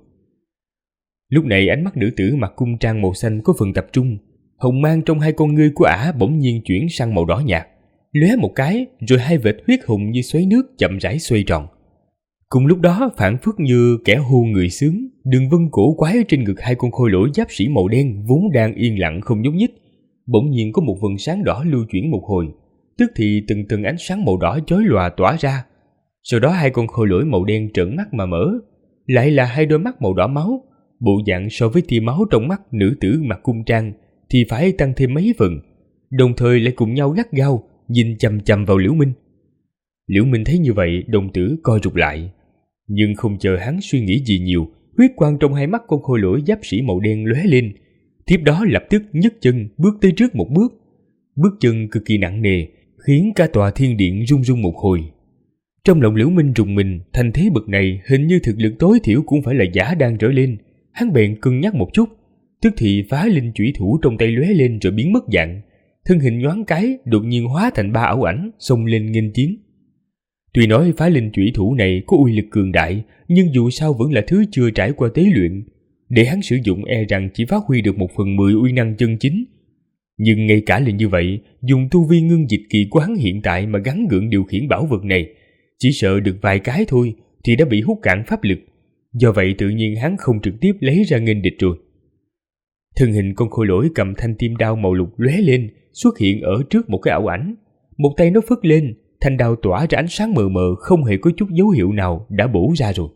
Lúc này ánh mắt nữ tử mặc cung trang màu xanh có phần tập trung, hồng mang trong hai con ngươi của ả bỗng nhiên chuyển sang màu đỏ nhạt, lóe một cái rồi hai vệt huyết hồng như xoáy nước chậm rãi xoay tròn. Cùng lúc đó phảng phất như kẻ hô người sướng, đường vân cổ quái ở trên ngực hai con khôi lỗi giáp sĩ màu đen vốn đang yên lặng không nhúc nhích, bỗng nhiên có một vầng sáng đỏ lưu chuyển một hồi, tức thì từng từng ánh sáng màu đỏ chói lòa tỏa ra. Sau đó hai con khôi lỗi màu đen trợn mắt mà mở, lại là hai đôi mắt màu đỏ máu, bộ dạng so với tia máu trong mắt nữ tử mặc cung trang thì phải tăng thêm mấy phần, đồng thời lại cùng nhau gắt gao nhìn chằm chằm vào Liễu Minh. Liễu Minh thấy như vậy, đồng tử co rụt lại, nhưng không chờ hắn suy nghĩ gì nhiều, huyết quang trong hai mắt con khôi lỗi giáp sĩ màu đen lóe lên, tiếp đó lập tức nhấc chân bước tới trước một bước. Bước chân cực kỳ nặng nề, khiến cả tòa thiên điện rung rung một hồi. Trong lòng Liễu Minh rùng mình, thành thế bậc này hình như thực lực tối thiểu cũng phải là giả đan trở lên. Hắn bèn cân nhắc một chút, tức thì phá linh chủy thủ trong tay lóe lên rồi biến mất dạng, thân hình nhoáng cái đột nhiên hóa thành ba ảo ảnh xông lên nghênh chiến. Tuy nói phá linh chủy thủ này có uy lực cường đại, nhưng dù sao vẫn là thứ chưa trải qua tế luyện, để hắn sử dụng e rằng chỉ phát huy được 1/10 uy năng chân chính. Nhưng ngay cả là như vậy, dùng tu vi ngưng dịch kỳ của hắn hiện tại mà gắng gượng điều khiển bảo vật này, chỉ sợ được vài cái thôi thì đã bị hút cạn pháp lực. Do vậy tự nhiên hắn không trực tiếp lấy ra nghênh địch rồi. Thân hình con khôi lỗi cầm thanh tiêm đao màu lục lóe lên, xuất hiện ở trước một cái ảo ảnh. Một tay nó phất lên, thanh đao tỏa ra ánh sáng mờ mờ, không hề có chút dấu hiệu nào đã bổ ra rồi.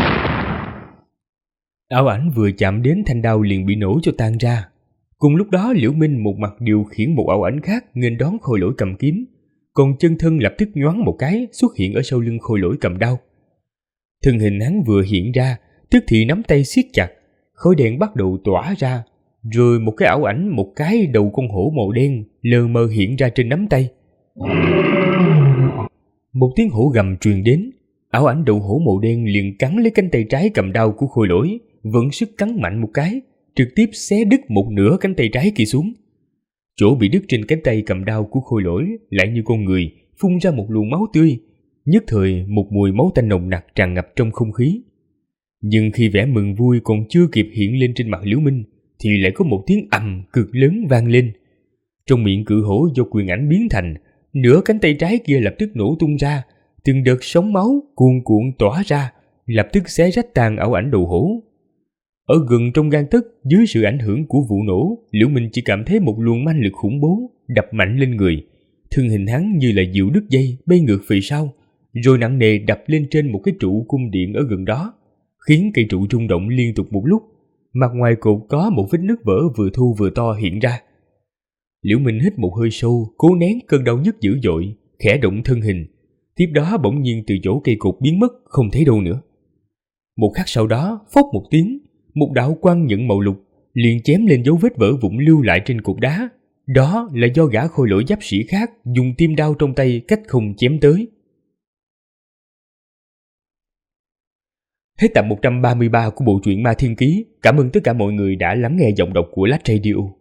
Ảo ảnh vừa chạm đến thanh đao liền bị nổ cho tan ra. Cùng lúc đó Liễu Minh một mặt điều khiển một ảo ảnh khác nghênh đón khôi lỗi cầm kiếm, còn chân thân lập tức nhoáng một cái xuất hiện ở sau lưng khôi lỗi cầm đao. Thân hình hắn vừa hiện ra, tức thì nắm tay siết chặt, khói đen bắt đầu tỏa ra, rồi một cái ảo ảnh một cái đầu con hổ màu đen lờ mờ hiện ra trên nắm tay. Một tiếng hổ gầm truyền đến, ảo ảnh đầu hổ màu đen liền cắn lấy cánh tay trái cầm đao của khôi lỗi, vận sức cắn mạnh một cái, trực tiếp xé đứt một nửa cánh tay trái kia xuống. Chỗ bị đứt trên cánh tay cầm đao của khôi lỗi lại như con người phun ra một luồng máu tươi, nhất thời một mùi máu tanh nồng nặc tràn ngập trong không khí. Nhưng khi vẻ mừng vui còn chưa kịp hiện lên trên mặt Liễu Minh thì lại có một tiếng ầm cực lớn vang lên. Trong miệng cự hổ do quyền ảnh biến thành, nửa cánh tay trái kia lập tức nổ tung ra, từng đợt sóng máu cuồn cuộn tỏa ra, lập tức xé rách tàn ảo ảnh đầu hổ. Ở gần trong gang tấc, dưới sự ảnh hưởng của vụ nổ, Liễu Minh chỉ cảm thấy một luồng manh lực khủng bố đập mạnh lên người. Thân hình hắn như là diều đứt dây bay ngược về sau, rồi nặng nề đập lên trên một cái trụ cung điện ở gần đó, khiến cây trụ rung động liên tục một lúc. Mặt ngoài cột có một vết nứt vỡ vừa thu vừa to hiện ra. Liễu Minh hít một hơi sâu, cố nén cơn đau nhức dữ dội, khẽ động thân hình. Tiếp đó bỗng nhiên từ chỗ cây cột biến mất không thấy đâu nữa. Một khắc sau đó, phốc một tiếng, một đạo quang nhận màu lục liền chém lên dấu vết vỡ vụn lưu lại trên cục đá. Đó là do gã khôi lỗi giáp sĩ khác dùng tiêm đao trong tay cách không chém tới. Hết tập 133 của bộ truyện Ma Thiên Ký. Cảm ơn tất cả mọi người đã lắng nghe giọng đọc của Lách Radio.